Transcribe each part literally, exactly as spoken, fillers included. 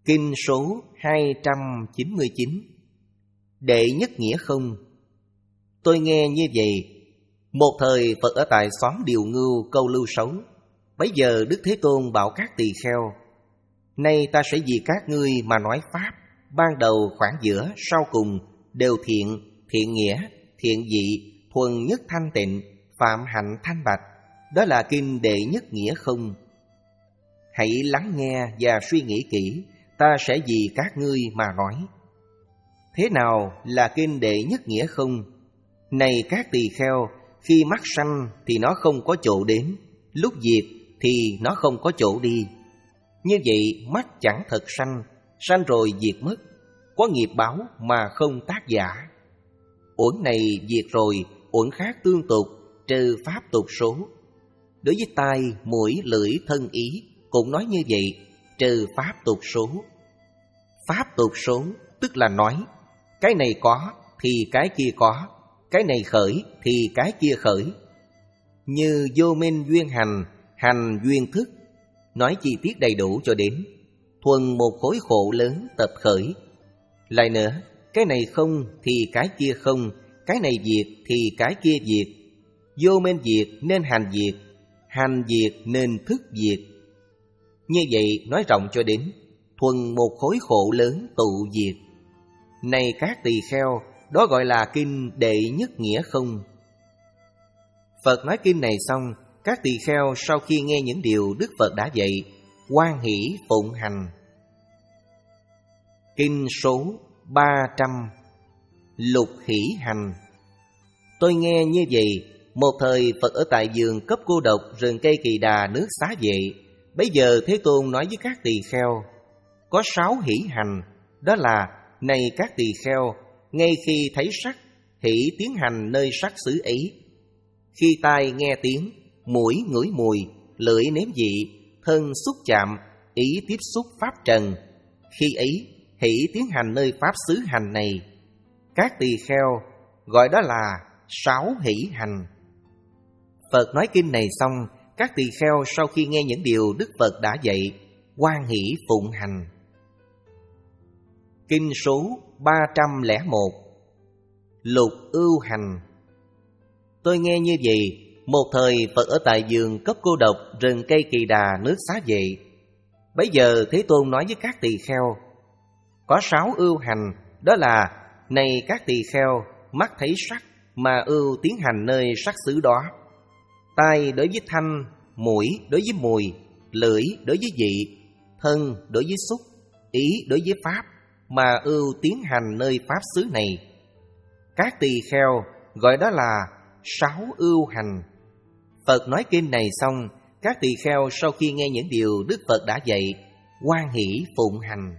Kinh số hai trăm chín mươi chín. Đệ nhất nghĩa không. Tôi nghe như vậy. Một thời Phật ở tại xóm Điều Ngưu, Câu Lưu Xấu. Bấy giờ Đức Thế Tôn bảo các tỳ kheo: nay ta sẽ vì các ngươi mà nói pháp, ban đầu, khoảng giữa, sau cùng đều thiện, thiện nghĩa, thiện dị, thuần nhất thanh tịnh, phạm hạnh thanh bạch. Đó là kinh đệ nhất nghĩa không. Hãy lắng nghe và suy nghĩ kỹ, ta sẽ vì các ngươi mà nói. Thế nào là kinh đệ nhất nghĩa không? Này các tỳ kheo, khi mắt sanh thì nó không có chỗ đến, lúc diệt thì nó không có chỗ đi. Như vậy mắt chẳng thật sanh, sanh rồi diệt mất, có nghiệp báo mà không tác giả. Uẩn này diệt rồi, uẩn khác tương tục, trừ pháp tục số. Đối với tai, mũi, lưỡi, thân, ý cũng nói như vậy, trừ pháp tục số. Pháp tục số tức là nói cái này có thì cái kia có, cái này khởi thì cái kia khởi. Như vô minh duyên hành, hành duyên thức, nói chi tiết đầy đủ cho đến thuần một khối khổ lớn tập khởi. Lại nữa, cái này không thì cái kia không, cái này diệt thì cái kia diệt. Vô minh diệt nên hành diệt, hành diệt nên thức diệt. Như vậy nói rộng cho đến thuần một khối khổ lớn tụ diệt. Này các tỳ kheo, đó gọi là kinh đệ nhất nghĩa không. Phật nói kinh này xong, các tỳ kheo sau khi nghe những điều Đức Phật đã dạy, hoan hỷ phụng hành. Kinh số ba trăm. Lục hỷ hành. Tôi nghe như vậy. Một thời Phật ở tại vườn Cấp Cô Độc, rừng cây Kỳ Đà, nước Xá Vệ. Bấy giờ Thế Tôn nói với các tỳ kheo: có sáu hỷ hành. Đó là: này các tỳ kheo, ngay khi thấy sắc, hỷ tiến hành nơi sắc xứ ấy. Khi tai nghe tiếng, mũi ngửi mùi, lưỡi nếm vị, thân xúc chạm, ý tiếp xúc pháp trần. Khi ấy hỷ tiến hành nơi pháp xứ hành này. Các tỳ kheo gọi đó là sáu hỷ hành. Phật nói kinh này xong, các tỳ kheo sau khi nghe những điều Đức Phật đã dạy, hoan hỷ phụng hành. Kinh số ba trăm lẻ một. Lục ưu hành. Tôi nghe như vậy. Một thời Phật ở tại vườn Cấp Cô Độc, rừng cây Kỳ Đà, nước Xá Vệ. Bấy giờ Thế Tôn nói với các tỳ kheo: có sáu ưu hành. Đó là: này các tỳ kheo, mắt thấy sắc mà ưu tiến hành nơi sắc xứ đó. Tai đối với thanh, mũi đối với mùi, lưỡi đối với vị, thân đối với xúc, ý đối với pháp mà ưu tiến hành nơi pháp xứ này. Các tỳ kheo gọi đó là sáu ưu hành. Phật nói kinh này xong, các tỳ kheo sau khi nghe những điều Đức Phật đã dạy, hoan hỷ phụng hành.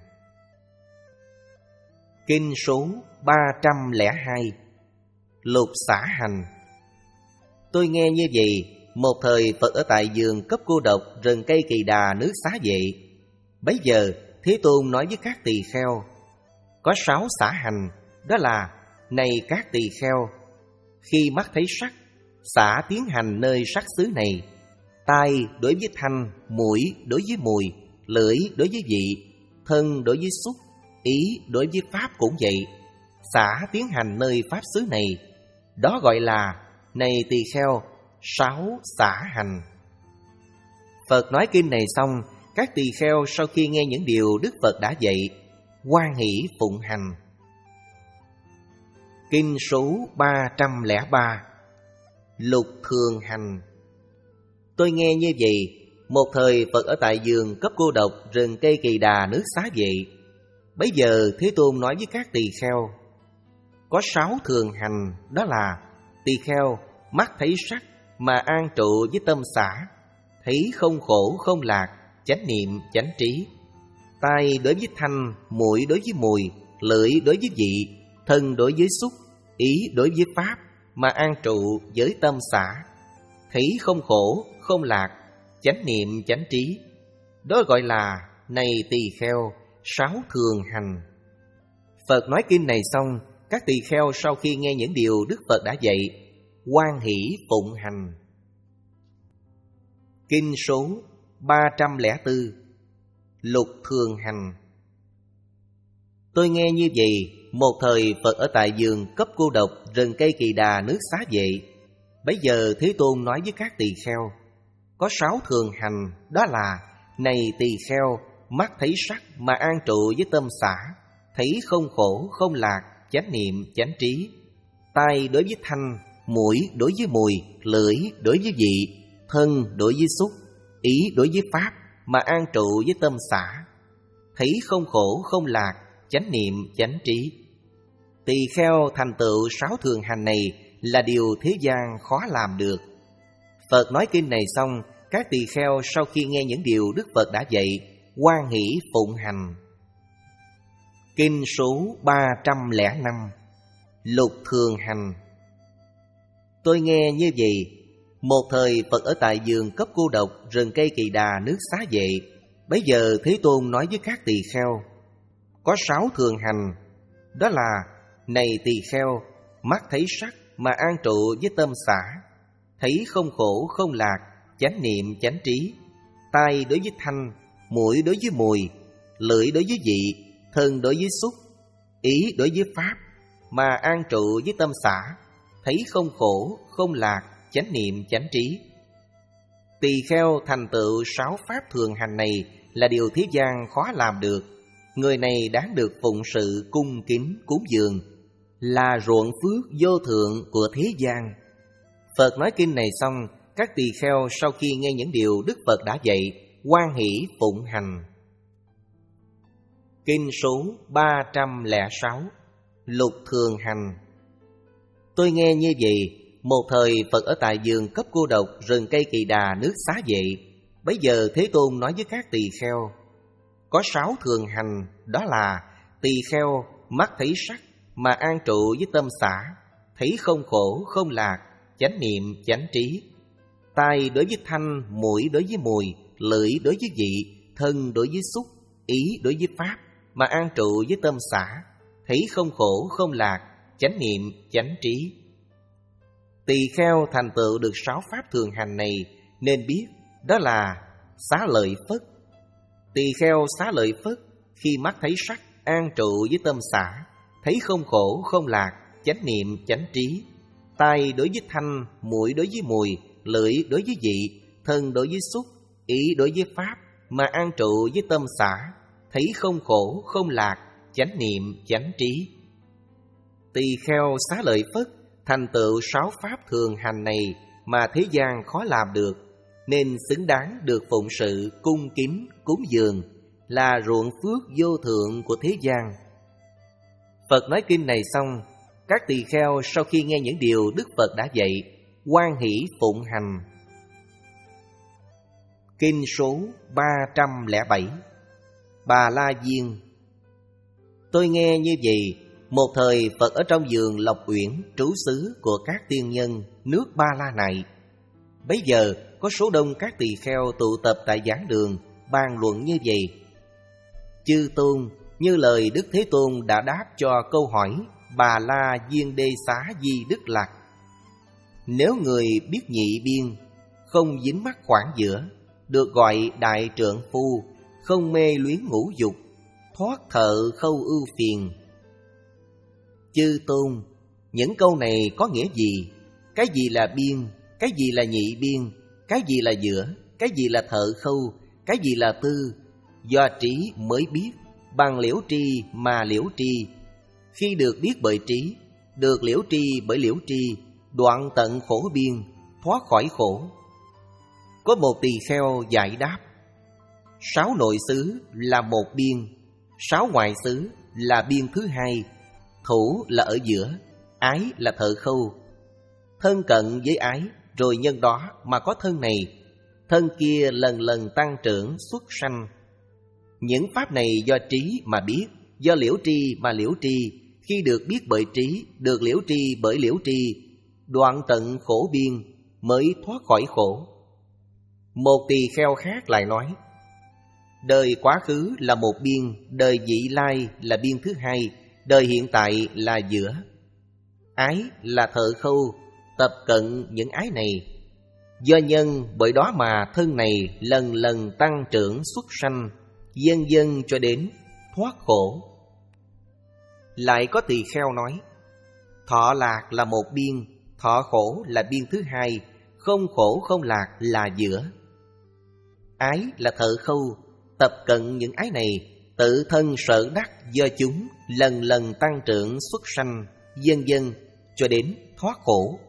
Kinh số ba trăm lẻ hai. Lục xả hành. Tôi nghe như vậy. Một thời Phật ở tại vườn Cấp Cô Độc, rừng cây Kỳ Đà, nước Xá Vệ. Bấy giờ Thế Tôn nói với các tỳ kheo: có sáu xả hành. Đó là: này các tỳ kheo, khi mắt thấy sắc, xả tiến hành nơi sắc xứ này. Tai đối với thanh, mũi đối với mùi, lưỡi đối với vị, thân đối với xúc, ý đối với pháp cũng vậy, xả tiến hành nơi pháp xứ này. Đó gọi là: này tỳ kheo, sáu xả hành. Phật nói kinh này xong, các tỳ kheo sau khi nghe những điều Đức Phật đã dạy, hoan hỷ phụng hành. Kinh số ba trăm lẻ ba. Lục thường hành. Tôi nghe như vậy. Một thời Phật ở tại vườn Cấp Cô Độc, rừng cây Kỳ Đà, nước Xá Vệ. Bấy giờ Thế Tôn nói với các tỳ kheo: có sáu thường hành. Đó là: tỳ kheo, mắt thấy sắc mà an trụ với tâm xả, thấy không khổ không lạc, chánh niệm chánh trí. Tai đối với thanh, mũi đối với mùi, lưỡi đối với vị, thân đối với xúc, ý đối với pháp mà an trụ với tâm xả, thấy không khổ không lạc, chánh niệm chánh trí. Đó gọi là: này tỳ kheo, sáu thường hành. Phật nói kinh này xong, các tỳ kheo sau khi nghe những điều Đức Phật đã dạy, hoan hỷ phụng hành. Kinh số ba trăm lẻ bốn. Lục thường hành. Tôi nghe như vậy, một thời Phật ở tại vườn cấp cô độc, rừng cây Kỳ Đà nước Xá Vệ. Bấy giờ Thế Tôn nói với các tỳ kheo: có sáu thường hành, đó là: này tỳ kheo, mắt thấy sắc mà an trụ với tâm xả, thấy không khổ không lạc, chánh niệm chánh trí. Tai đối với thanh, mũi đối với mùi, lưỡi đối với vị, thân đối với xúc, ý đối với pháp, mà an trụ với tâm xả, thấy không khổ không lạc, chánh niệm chánh trí. Tỳ kheo thành tựu sáu thường hành này là điều thế gian khó làm được. Phật nói kinh này xong, các tỳ kheo sau khi nghe những điều Đức Phật đã dạy, hoan hỷ phụng hành. Kinh số ba trăm lẻ năm. Lục thường hành. Tôi nghe như vậy, một thời Phật ở tại vườn cấp cô độc, rừng cây Kỳ Đà nước Xá Vệ. Bấy giờ Thế Tôn nói với các tỳ kheo: có sáu thường hành, đó là: này tỳ kheo, mắt thấy sắc mà an trụ với tâm xả, thấy không khổ không lạc, chánh niệm chánh trí. Tai đối với thanh, mũi đối với mùi, lưỡi đối với vị, thân đối với xúc, ý đối với pháp, mà an trụ với tâm xả, thấy không khổ không lạc, chánh niệm chánh trí. Tỳ kheo thành tựu sáu pháp thường hành này là điều thế gian khó làm được. Người này đáng được phụng sự cung kính cúng dường, là ruộng phước vô thượng của thế gian. Phật nói kinh này xong, các tỳ kheo sau khi nghe những điều Đức Phật đã dạy, hoan hỷ phụng hành. Kinh số ba trăm lẻ sáu. Lục thường hành. Tôi nghe như vậy, một thời Phật ở tại vườn cấp cô độc, rừng cây Kỳ Đà nước Xá Vệ. Bấy giờ Thế Tôn nói với các tỳ kheo: có sáu thường hành, đó là: tỳ kheo, mắt thấy sắc mà an trụ với tâm xả, thấy không khổ không lạc, chánh niệm chánh trí. Tai đối với thanh, mũi đối với mùi, lưỡi đối với vị, thân đối với xúc, ý đối với pháp, mà an trụ với tâm xả, thấy không khổ không lạc, chánh niệm chánh trí. Tỳ kheo thành tựu được sáu pháp thường hành này nên biết đó là xá lợi phất. Tỳ kheo xá lợi phất khi mắt thấy sắc an trụ với tâm xả, thấy không khổ không lạc, chánh niệm chánh trí. Tai đối với thanh, mũi đối với mùi, lưỡi đối với vị, thân đối với xúc, ý đối với pháp, mà an trụ với tâm xả, thấy không khổ không lạc, chánh niệm chánh trí. Tỳ kheo xá lợi phất thành tựu sáu pháp thường hành này mà thế gian khó làm được, nên xứng đáng được phụng sự cung kính cúng dường, là ruộng phước vô thượng của thế gian. Phật nói kinh này xong, các tỳ kheo sau khi nghe những điều Đức Phật đã dạy, hoan hỷ phụng hành. Kinh số ba trăm lẻ bảy. Bà La Viên. Tôi nghe như vậy, một thời Phật ở trong vườn Lộc Uyển, trú xứ của các tiên nhân nước Ba La này. Bấy giờ có số đông các tỳ kheo tụ tập tại giảng đường, bàn luận như vậy: chư tôn, như lời Đức Thế Tôn đã đáp cho câu hỏi Bà La Viên Đê Xá Di Đức Lạc. Nếu người biết nhị biên, không dính mắc khoảng giữa, được gọi đại trượng phu, không mê luyến ngũ dục, thoát thợ khâu ưu phiền. Chư tôn, những câu này có nghĩa gì? Cái gì là biên? Cái gì là nhị biên? Cái gì là giữa? Cái gì là thợ khâu? Cái gì là tư? Do trí mới biết, bằng liễu tri mà liễu tri. Khi được biết bởi trí, được liễu tri bởi liễu tri, đoạn tận khổ biên, thoát khỏi khổ. Có một tỳ kheo giải đáp: sáu nội xứ là một biên, sáu ngoại xứ là biên thứ hai, thủ là ở giữa, ái là thợ khâu. Thân cận với ái, rồi nhân đó mà có thân này, thân kia lần lần tăng trưởng xuất sanh. Những pháp này do trí mà biết, do liễu tri mà liễu tri. Khi được biết bởi trí, được liễu tri bởi liễu tri, đoạn tận khổ biên, mới thoát khỏi khổ. Một tỳ kheo khác lại nói: đời quá khứ là một biên, đời vị lai là biên thứ hai, đời hiện tại là giữa. Ái là thợ khâu, tập cận những ái này. Do nhân bởi đó mà thân này lần lần tăng trưởng xuất sanh, dần dần cho đến thoát khổ. Lại có tỳ kheo nói: thọ lạc là một biên, thọ khổ là biên thứ hai, không khổ không lạc là giữa. Ái là thợ khâu, tập cận những ái này, tự thân sở đắc do chúng, lần lần tăng trưởng xuất sanh, dần dần cho đến thoát khổ.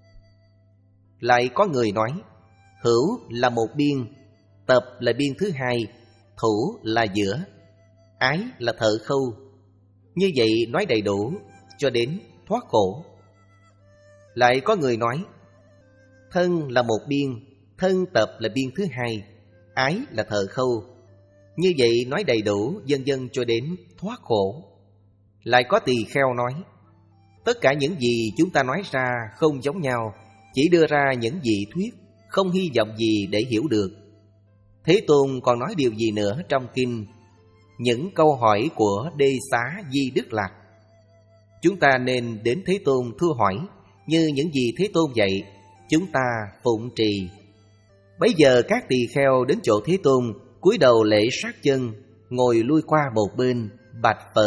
Lại có người nói: hữu là một biên, tập là biên thứ hai, thủ là giữa, ái là thợ khâu. Như vậy nói đầy đủ cho đến thoát khổ. Lại có người nói: thân là một biên, thân tập là biên thứ hai, ái là thợ khâu. Như vậy nói đầy đủ dần dần cho đến thoát khổ. Lại có tỳ kheo nói: tất cả những gì chúng ta nói ra không giống nhau, chỉ đưa ra những dị thuyết, không hy vọng gì để hiểu được. Thế Tôn còn nói điều gì nữa trong kinh? Những câu hỏi của Đê Xá Di Đức Lạc. Chúng ta nên đến Thế Tôn thưa hỏi, như những gì Thế Tôn dạy, chúng ta phụng trì. Bấy giờ các tỳ kheo đến chỗ Thế Tôn, cúi đầu lễ sát chân, ngồi lui qua một bên, bạch Phật: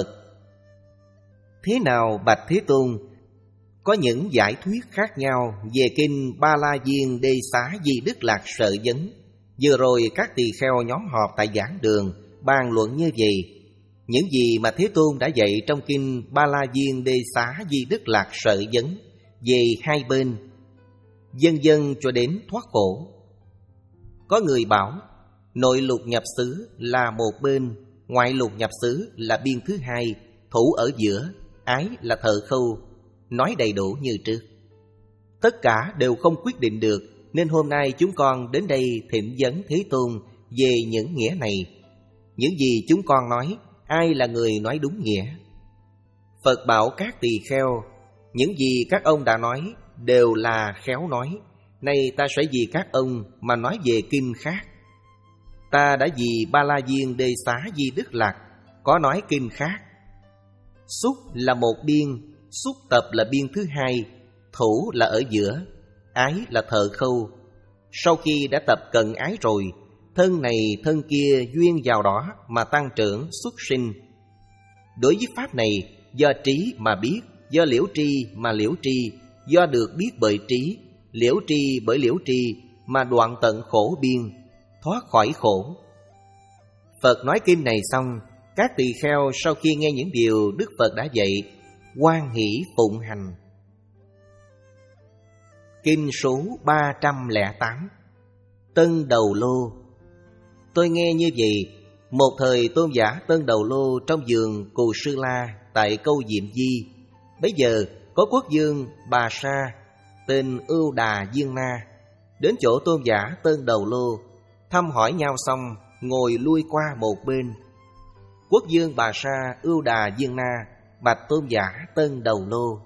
thế nào bạch Thế Tôn? Có những giải thuyết khác nhau về kinh Ba La Viên Đê Xá Di Đức Lạc Sợ Vấn. Vừa rồi các tỳ kheo nhóm họp tại giảng đường bàn luận như vậy. Những gì mà Thế Tôn đã dạy trong kinh Ba La Viên Đê Xá Di Đức Lạc Sợ Vấn về hai bên, dần dần cho đến thoát khổ. Có người bảo nội lục nhập xứ là một bên, ngoại lục nhập xứ là biên thứ hai, thủ ở giữa, ái là thợ khâu. Nói đầy đủ như trước. Tất cả đều không quyết định được, nên hôm nay chúng con đến đây thỉnh vấn Thế Tôn về những nghĩa này. Những gì chúng con nói, ai là người nói đúng nghĩa? Phật bảo các tỳ kheo: những gì các ông đã nói đều là khéo nói. Nay ta sẽ vì các ông mà nói về kinh khác. Ta đã vì Ba La Viên Đê Xá Di Đức Lạc có nói kinh khác. Xúc là một biên, xúc tập là biên thứ hai, thủ là ở giữa, ái là thợ khâu. Sau khi đã tập cận ái rồi, thân này thân kia duyên vào đó mà tăng trưởng xuất sinh. Đối với pháp này, do trí mà biết, do liễu tri mà liễu tri, do được biết bởi trí, liễu tri bởi liễu tri mà đoạn tận khổ biên, thoát khỏi khổ. Phật nói kinh này xong, các tỳ kheo sau khi nghe những điều Đức Phật đã dạy, hoan hỷ phụng hành. Kinh số ba trăm lẻ tám. Tân Đầu Lô. Tôi nghe như vậy, một thời tôn giả Tân Đầu Lô trong vườn Cù Sư La tại câu Diệm Di. Bấy giờ có quốc vương Bà Sa tên Ưu Đà Diên Na đến chỗ tôn giả Tân Đầu Lô, thăm hỏi nhau xong ngồi lui qua một bên. Quốc vương Bà Sa Ưu Đà Diên Na bạch tôn giả Tân Đầu Lô: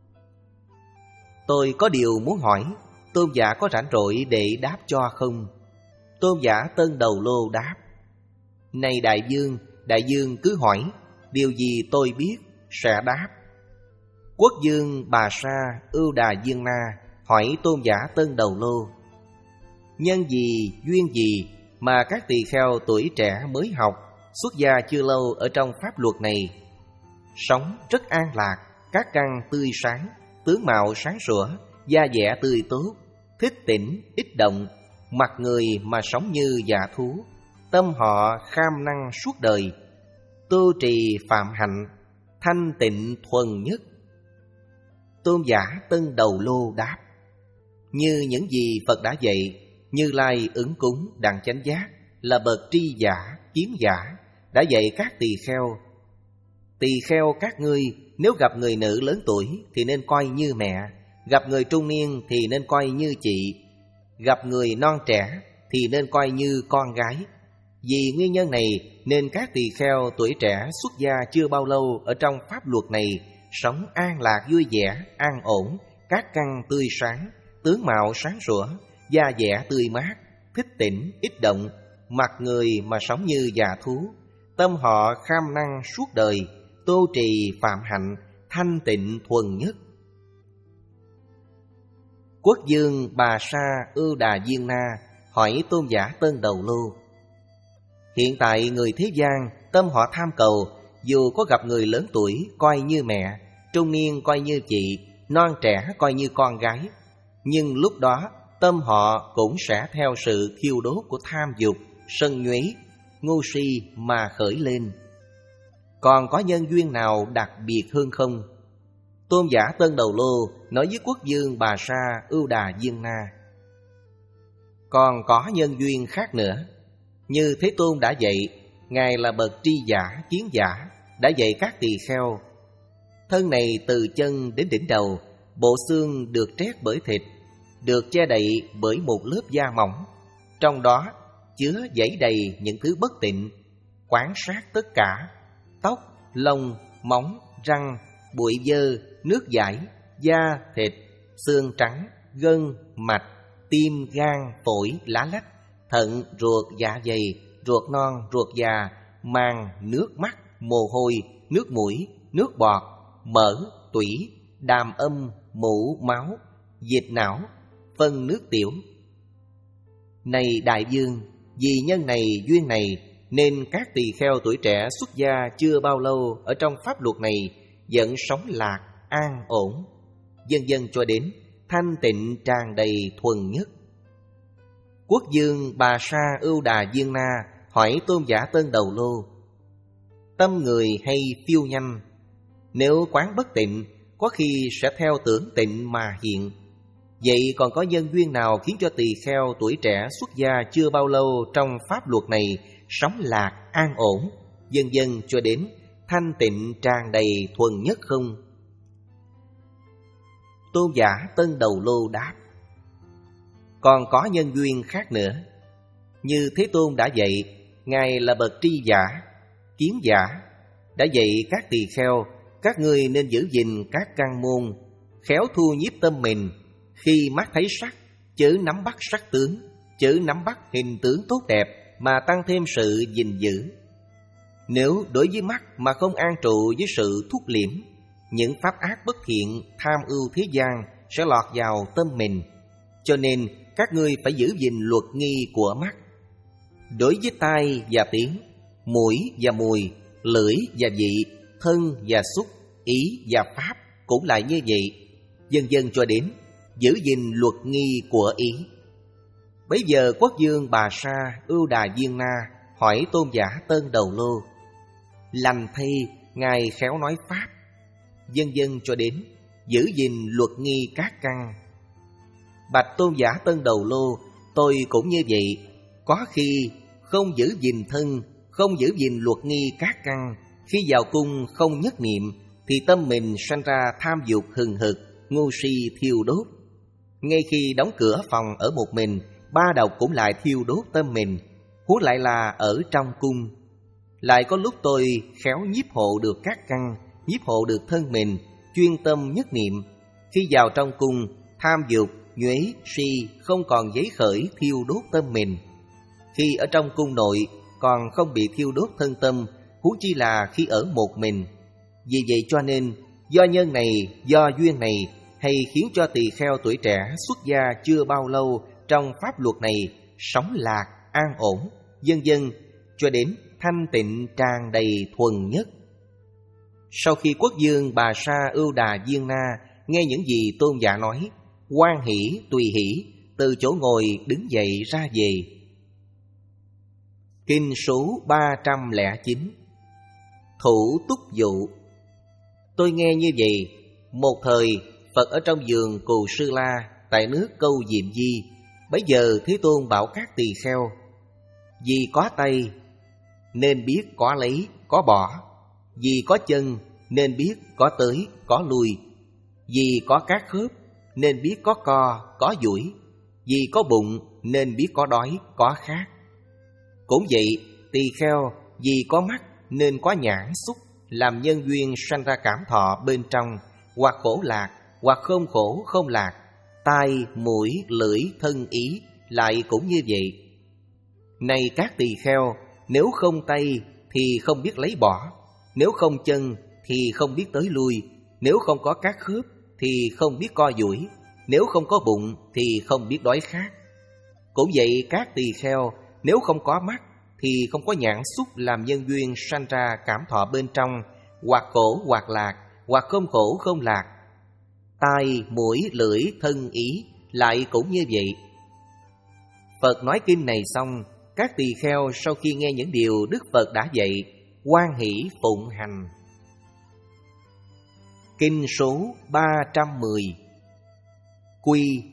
tôi có điều muốn hỏi, tôn giả có rảnh rỗi để đáp cho không? Tôn giả Tân Đầu Lô đáp: này đại vương, đại vương cứ hỏi, điều gì tôi biết sẽ đáp. Quốc vương Bà Sa Ưu Đà Diên Na hỏi tôn giả Tân Đầu Lô: nhân gì, duyên gì mà các tỳ kheo tuổi trẻ mới học, xuất gia chưa lâu ở trong pháp luật này, sống rất an lạc, các căn tươi sáng, tướng mạo sáng sủa, da dẻ tươi tốt, thích tĩnh, ít động, mặt người mà sống như dạ thú, tâm họ kham năng suốt đời, tu trì phạm hạnh, thanh tịnh thuần nhất? Tôn giả Tân Đầu Lô đáp: như những gì Phật đã dạy, Như Lai ứng cúng đặng chánh giác là bậc tri giả, kiến giả, đã dạy các tỳ kheo: tỳ kheo các ngươi nếu gặp người nữ lớn tuổi thì nên coi như mẹ, gặp người trung niên thì nên coi như chị, gặp người non trẻ thì nên coi như con gái. Vì nguyên nhân này nên các tỳ kheo tuổi trẻ xuất gia chưa bao lâu ở trong pháp luật này sống an lạc vui vẻ, an ổn, các căn tươi sáng, tướng mạo sáng sủa, da dẻ tươi mát, thích tĩnh, ít động, mặt người mà sống như già thú, tâm họ kham năng suốt đời, tu trì phạm hạnh, thanh tịnh thuần nhất. Quốc vương Bà Sa Ưu Đà Diên Na hỏi tôn giả Tân Đầu Lô: hiện tại người thế gian tâm họ tham cầu, dù có gặp người lớn tuổi coi như mẹ, trung niên coi như chị, non trẻ coi như con gái, nhưng lúc đó tâm họ cũng sẽ theo sự thiêu đốt của tham dục, sân nhuế, ngu si mà khởi lên. Còn có nhân duyên nào đặc biệt hơn không? Tôn giả Tân Đầu Lô nói với quốc vương Bà Sa Ưu Đà Diên Na. Còn có nhân duyên khác nữa. Như Thế Tôn đã dạy, Ngài là bậc tri giả, kiến giả, đã dạy các tỳ kheo. Thân này từ chân đến đỉnh đầu, bộ xương được trét bởi thịt, được che đậy bởi một lớp da mỏng. Trong đó chứa dẫy đầy những thứ bất tịnh, quán sát tất cả: tóc, lông, móng, răng, bụi dơ, nước dãi, da, thịt, xương trắng, gân, mạch, tim, gan, phổi, lá lách, thận, ruột, dạ dày, ruột non, ruột già, màng, nước mắt, mồ hôi, nước mũi, nước bọt, mỡ, tủy, đàm âm, mũ, máu, dịch não, phân nước tiểu. Này đại vương, vì nhân này duyên này nên các tỳ kheo tuổi trẻ xuất gia chưa bao lâu ở trong pháp luật này vẫn sống lạc, an ổn, dần dần cho đến thanh tịnh tràn đầy thuần nhất. Quốc vương Bà Sa Ưu Đà Diên Na hỏi Tôn giả Tân Đầu Lô: tâm người hay phiêu nhanh, nếu quán bất tịnh, có khi sẽ theo tưởng tịnh mà hiện. Vậy còn có nhân duyên nào khiến cho tỳ kheo tuổi trẻ xuất gia chưa bao lâu trong pháp luật này sống lạc, an ổn, dần dần cho đến thanh tịnh tràn đầy thuần nhất không? Tôn giả Tân Đầu Lô đáp: còn có nhân duyên khác nữa. Như Thế Tôn đã dạy, Ngài là bậc tri giả, kiến giả, đã dạy các tỳ kheo: các ngươi nên giữ gìn các căn môn, khéo thu nhiếp tâm mình. Khi mắt thấy sắc, chớ nắm bắt sắc tướng, chớ nắm bắt hình tướng tốt đẹp, mà tăng thêm sự gìn giữ. Nếu đối với mắt mà không an trụ với sự thúc liễm, những pháp ác bất thiện, tham ưu thế gian sẽ lọt vào tâm mình. Cho nên các ngươi phải giữ gìn luật nghi của mắt. Đối với tai và tiếng, mũi và mùi, lưỡi và vị, thân và xúc, ý và pháp cũng lại như vậy, dần dần cho đến giữ gìn luật nghi của ý. Bấy giờ quốc vương Bà Sa Ưu Đà Diên Na hỏi Tôn giả Tân Đầu Lô: lành thay, Ngài khéo nói pháp, dần dần cho đến giữ gìn luật nghi các căn. Bạch Tôn giả Tân Đầu Lô, tôi cũng như vậy. Có khi không giữ gìn thân, không giữ gìn luật nghi các căn, khi vào cung không nhất niệm, thì tâm mình sanh ra tham dục hừng hực, ngu si thiêu đốt. Ngay khi đóng cửa phòng ở một mình, ba độc cũng lại thiêu đốt tâm mình, huống lại là ở trong cung. Lại có lúc tôi khéo nhiếp hộ được các căn, nhiếp hộ được thân mình, chuyên tâm nhất niệm. Khi vào trong cung, tham dục, nhuế, si không còn giấy khởi thiêu đốt tâm mình. Khi ở trong cung nội còn không bị thiêu đốt thân tâm, huống chi là khi ở một mình. Vì vậy cho nên, do nhân này, do duyên này, hay khiến cho tỳ kheo tuổi trẻ xuất gia chưa bao lâu trong pháp luật này sống lạc, an ổn, dần dần cho đến thanh tịnh tràn đầy thuần nhất. Sau khi quốc vương Bà Sa Ưu Đà Diên Na nghe những gì tôn giả nói, hoan hỷ tùy hỷ, từ chỗ ngồi đứng dậy ra về. Kinh số ba trăm lẻ chín. Thủ túc dụ. Tôi nghe như vậy, một thời Phật ở trong vườn Cù Sư La tại nước Câu Diệm Di. Bấy giờ Thế Tôn bảo các tỳ kheo: vì có tay nên biết có lấy, có bỏ; vì có chân nên biết có tới, có lui; vì có các khớp nên biết có co, có duỗi; vì có bụng nên biết có đói, có khát. Cũng vậy, tỳ kheo vì có mắt nên có nhãn xúc, làm nhân duyên sanh ra cảm thọ bên trong, hoặc khổ lạc, hoặc không khổ không lạc. Tai, mũi, lưỡi, thân, ý lại cũng như vậy. Này các tỳ kheo, nếu không tay thì không biết lấy bỏ, nếu không chân thì không biết tới lui, nếu không có các khớp thì không biết co duỗi, nếu không có bụng thì không biết đói khát. Cũng vậy các tỳ kheo, nếu không có mắt thì không có nhãn xúc làm nhân duyên sanh ra cảm thọ bên trong, hoặc khổ hoặc lạc, hoặc không khổ không lạc. Tai, mũi, lưỡi, thân, ý lại cũng như vậy. Phật nói kinh này xong, các tỳ kheo sau khi nghe những điều Đức Phật đã dạy, hoan hỷ phụng hành. Kinh số ba trăm mười. Quy.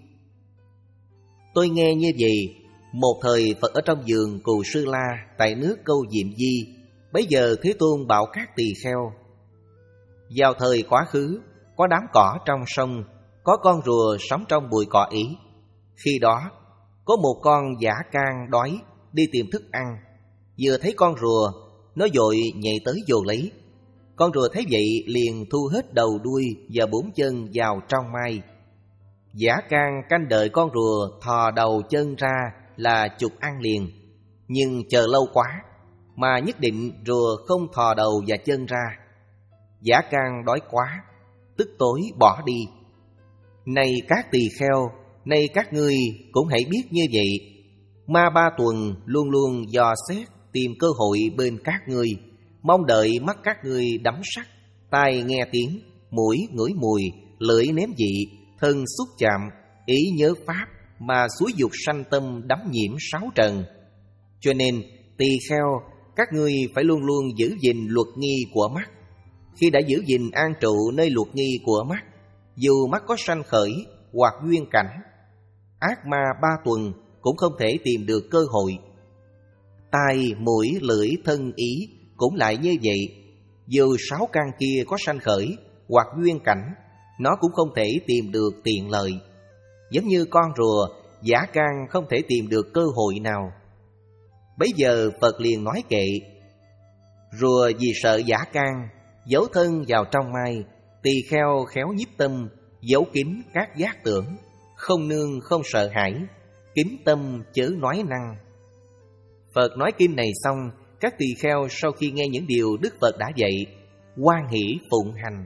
Tôi nghe như vậy, một thời Phật ở trong vườn Cù Sư La tại nước Câu Diệm Di. Bấy giờ Thế Tôn bảo các tỳ kheo: vào thời quá khứ, có đám cỏ trong sông, có con rùa sống trong bụi cỏ ý. Khi đó, có một con dã can đói đi tìm thức ăn. Vừa thấy con rùa, nó vội nhảy tới vồ lấy. Con rùa thấy vậy liền thu hết đầu đuôi và bốn chân vào trong mai. Dã can canh đợi con rùa thò đầu chân ra là chụp ăn liền. Nhưng chờ lâu quá, mà nhất định rùa không thò đầu và chân ra. Dã can đói quá, tức tối bỏ đi. Này các tỳ kheo, này các ngươi cũng hãy biết như vậy. Ma Ba Tuần luôn luôn dò xét tìm cơ hội bên các ngươi, mong đợi mắt các ngươi đắm sắc, tai nghe tiếng, mũi ngửi mùi, lưỡi nếm vị, thân xúc chạm, ý nhớ pháp, mà xúi dục sanh tâm đắm nhiễm sáu trần. Cho nên tỳ kheo, các ngươi phải luôn luôn giữ gìn luật nghi của mắt. Khi đã giữ gìn an trụ nơi luật nghi của mắt, dù mắt có sanh khởi hoặc duyên cảnh, ác ma ba tuần cũng không thể tìm được cơ hội. Tai, mũi, lưỡi, thân, ý cũng lại như vậy. Dù sáu căn kia có sanh khởi hoặc duyên cảnh, nó cũng không thể tìm được tiện lợi. Giống như con rùa, dã can không thể tìm được cơ hội nào. Bấy giờ Phật liền nói kệ: rùa vì sợ dã can, giấu thân vào trong mai. Tỳ kheo khéo nhiếp tâm, giấu kín các giác tưởng, không nương không sợ hãi, kín tâm chớ nói năng. Phật nói kinh này xong, các tỳ kheo sau khi nghe những điều Đức Phật đã dạy, hoan hỷ phụng hành.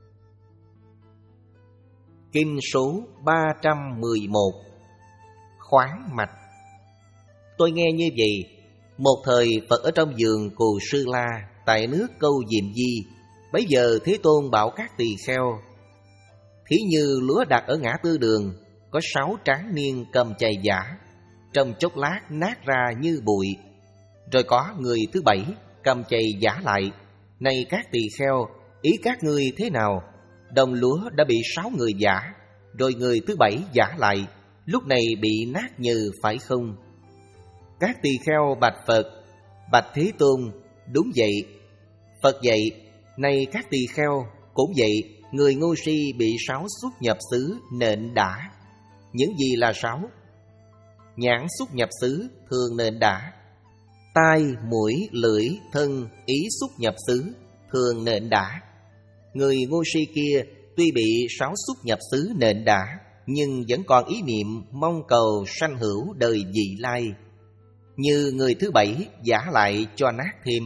Kinh số ba trăm mười một. Khoáng mạch. Tôi nghe như vậy, một thời Phật ở trong vườn Cù Sư La tại nước Câu Diệm Di. Bấy giờ Thế Tôn bảo các tỳ kheo: thí như lúa đặt ở ngã tư đường, có sáu tráng niên cầm chày giã, trong chốc lát nát ra như bụi. Rồi có người thứ bảy cầm chày giã lại: này các tỳ kheo, ý các ngươi thế nào? Đồng lúa đã bị sáu người giã, rồi người thứ bảy giã lại, lúc này bị nát như phải không? Các tỳ kheo bạch Phật: bạch Thế Tôn, đúng vậy. Phật dạy: này các tỳ kheo, cũng vậy, người ngu si bị sáu xuất nhập xứ nện đả. Những gì là sáu? Nhãn xuất nhập xứ thường nện đả. Tai, mũi, lưỡi, thân, ý xuất nhập xứ thường nện đả. Người ngu si kia tuy bị sáu xuất nhập xứ nện đả, nhưng vẫn còn ý niệm mong cầu sanh hữu đời vị lai. Như người thứ bảy giả lại cho nát thêm.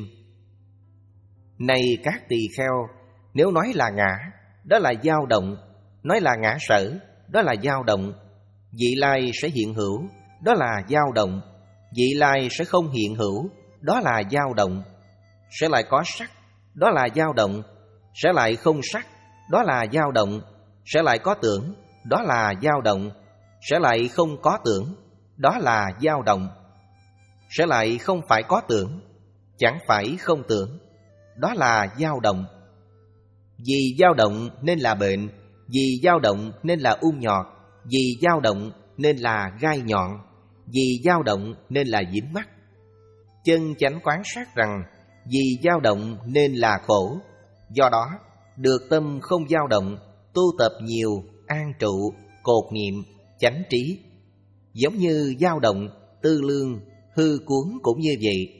Này các tỳ kheo, nếu nói là ngã, đó là dao động. Nói là ngã sở, đó là dao động. Vị lai sẽ hiện hữu, đó là dao động. Vị lai sẽ không hiện hữu, đó là dao động. Sẽ lại có sắc, đó là dao động. Sẽ lại không sắc, đó là dao động. Sẽ lại có tưởng, đó là dao động. Sẽ lại không có tưởng, đó là dao động. Sẽ lại không phải có tưởng, chẳng phải không tưởng, đó là dao động. Vì dao động nên là bệnh, vì dao động nên là ung nhọt, vì dao động nên là gai nhọn, vì dao động nên là dính mắt. Chân chánh quán sát rằng vì dao động nên là khổ. Do đó, được tâm không dao động, tu tập nhiều, an trụ, cột niệm, chánh trí. Giống như dao động, tư lương, hư cuốn cũng như vậy.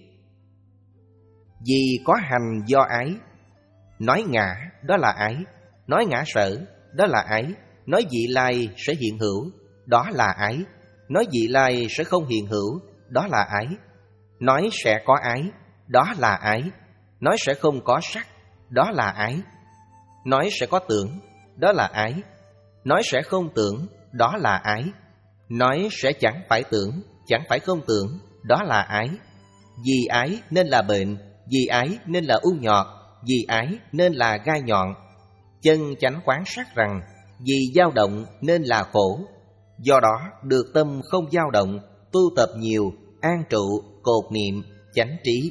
Vì có hành do ái. Nói ngã, đó là ái. Nói ngã sở, đó là ái. Nói vị lai sẽ hiện hữu, đó là ái. Nói vị lai sẽ không hiện hữu, đó là ái. Nói sẽ có ái, đó là ái. Nói sẽ không có sắc, đó là ái. Nói sẽ có tưởng, đó là ái. Nói sẽ không tưởng, đó là ái. Nói sẽ chẳng phải tưởng, chẳng phải không tưởng, đó là ái. Vì ái nên là bệnh, vì ái nên là u nhọt, vì ái nên là gai nhọn. Chân chánh quán sát rằng vì dao động nên là khổ. Do đó được tâm không dao động, tu tập nhiều, an trụ, cột niệm, chánh trí.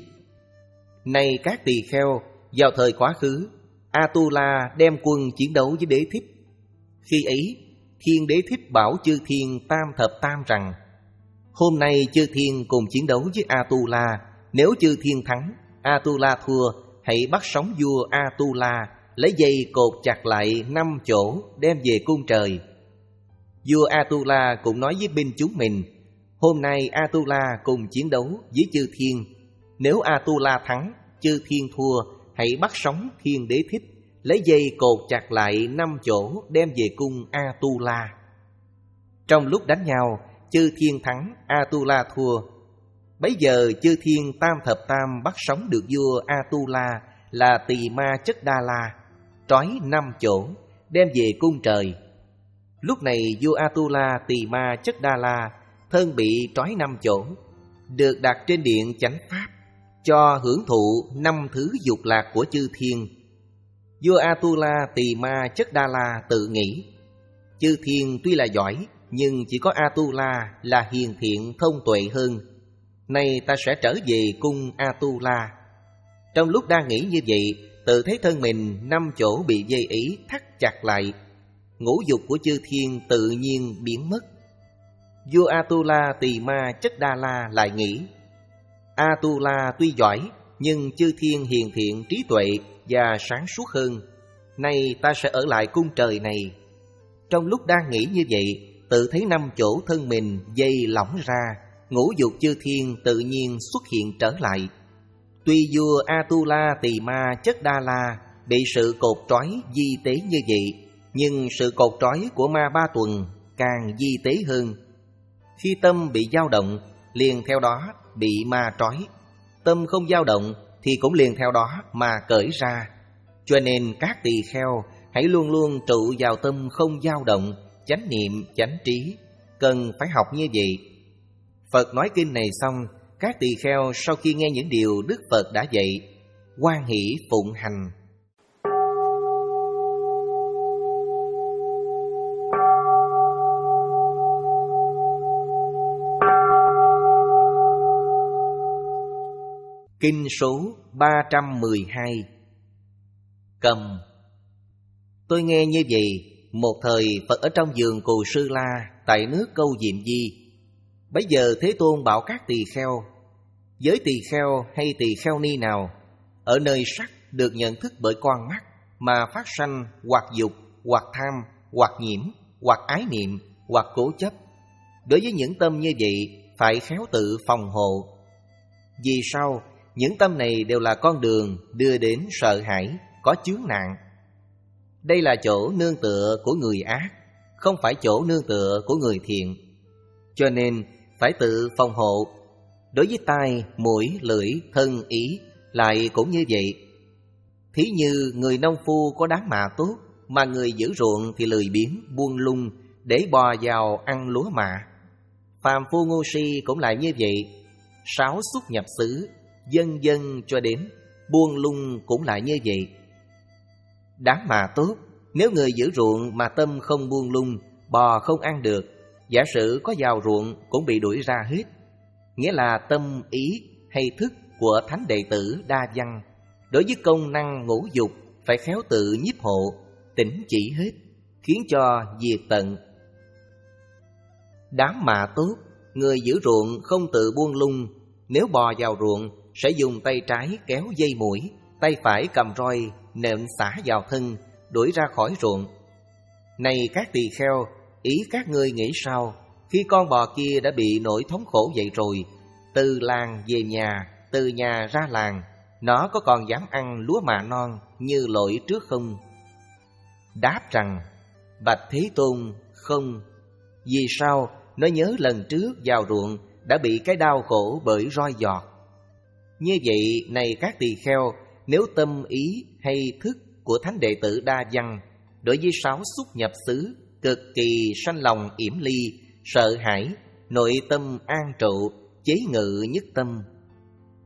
Này các tỳ kheo, vào thời quá khứ, Atula đem quân chiến đấu với Đế Thích. Khi ấy, Thiên Đế Thích bảo chư thiên tam thập tam rằng: hôm nay chư thiên cùng chiến đấu với Atula. Nếu chư thiên thắng, Atula thua, hãy bắt sống vua Atula, lấy dây cột chặt lại năm chỗ, đem về cung trời. Vua Atula cũng nói với binh chúng mình: hôm nay Atula cùng chiến đấu với chư thiên. Nếu Atula thắng, chư thiên thua, hãy bắt sống Thiên Đế Thích, lấy dây cột chặt lại năm chỗ, đem về cung Atula. Trong lúc đánh nhau, chư thiên thắng, Atula thua. Bấy giờ chư thiên tam thập tam bắt sống được vua Atula là Tỳ Ma Chất Đa La, trói năm chỗ, đem về cung trời. Lúc này vua Atula Tỳ Ma Chất Đa La thân bị trói năm chỗ, được đặt trên điện chánh pháp, cho hưởng thụ năm thứ dục lạc của chư thiên. Vua Atula Tỳ Ma Chất Đa La tự nghĩ: chư thiên tuy là giỏi, nhưng chỉ có Atula là hiền thiện thông tuệ hơn. Nay ta sẽ trở về cung Atula. Trong lúc đang nghĩ như vậy, tự thấy thân mình năm chỗ bị dây ý thắt chặt lại. Ngũ dục của chư thiên tự nhiên biến mất. Vua Atula Tỳ Ma Chất Đa La lại nghĩ: Atula tuy giỏi, nhưng chư thiên hiền thiện trí tuệ và sáng suốt hơn. Nay ta sẽ ở lại cung trời này. Trong lúc đang nghĩ như vậy, tự thấy năm chỗ thân mình dây lỏng ra, ngũ dục chư thiên tự nhiên xuất hiện trở lại. Tuy vua Atula Tỳ Ma Chất Đa La bị sự cột trói di tế như vậy, nhưng sự cột trói của Ma Ba Tuần càng di tế hơn. Khi tâm bị dao động, liền theo đó bị ma trói. Tâm không dao động thì cũng liền theo đó mà cởi ra. Cho nên các tỳ kheo hãy luôn luôn trụ vào tâm không dao động, chánh niệm, chánh trí. Cần phải học như vậy. Phật nói kinh này xong, các tỳ kheo sau khi nghe những điều Đức Phật đã dạy, hoan hỷ phụng hành. Kinh số ba trăm mười hai. Cầm. Tôi nghe như vậy, một thời Phật ở trong vườn Cù Sư La tại nước Câu Diệm Di. Bấy giờ Thế Tôn bảo các tỳ kheo: với tỳ kheo hay tỳ kheo ni nào ở nơi sắc được nhận thức bởi con mắt mà phát sanh hoặc dục, hoặc tham, hoặc nhiễm, hoặc ái niệm, hoặc cố chấp, đối với những tâm như vậy phải khéo tự phòng hộ. Vì sao? Những tâm này đều là con đường đưa đến sợ hãi, có chướng nạn. Đây là chỗ nương tựa của người ác, không phải chỗ nương tựa của người thiện. Cho nên phải tự phòng hộ. Đối với tai, mũi, lưỡi, thân, ý lại cũng như vậy. Thí như người nông phu có đám mạ tốt, mà người giữ ruộng thì lười biếng, buông lung để bò vào ăn lúa mạ. Phàm phu ngu si cũng lại như vậy. Sáu xuất nhập xứ, dân dân cho đến buông lung cũng lại như vậy. Đám mạ tốt, nếu người giữ ruộng mà tâm không buông lung, bò không ăn được, giả sử có vào ruộng cũng bị đuổi ra hết. Nghĩa là tâm ý hay thức của thánh đệ tử đa văn, đối với công năng ngũ dục phải khéo tự nhiếp hộ, tỉnh chỉ hết, khiến cho diệt tận. Đám mạ tốt, người giữ ruộng không tự buông lung, nếu bò vào ruộng sẽ dùng tay trái kéo dây mũi, tay phải cầm roi nện xả vào thân, đuổi ra khỏi ruộng. Này các tỳ kheo, ý các ngươi nghĩ sao khi con bò kia đã bị nỗi thống khổ vậy rồi, từ làng về nhà, từ nhà ra làng, nó có còn dám ăn lúa mạ non như lội trước không? Đáp rằng: bạch Thế Tôn, không. Vì sao? Nó nhớ lần trước vào ruộng đã bị cái đau khổ bởi roi giọt. Như vậy, này các tỳ kheo, nếu tâm ý hay thức của thánh đệ tử đa văn đối với sáu xuất nhập xứ cực kỳ sanh lòng yểm ly, sợ hãi, nội tâm an trụ, chế ngự nhất tâm.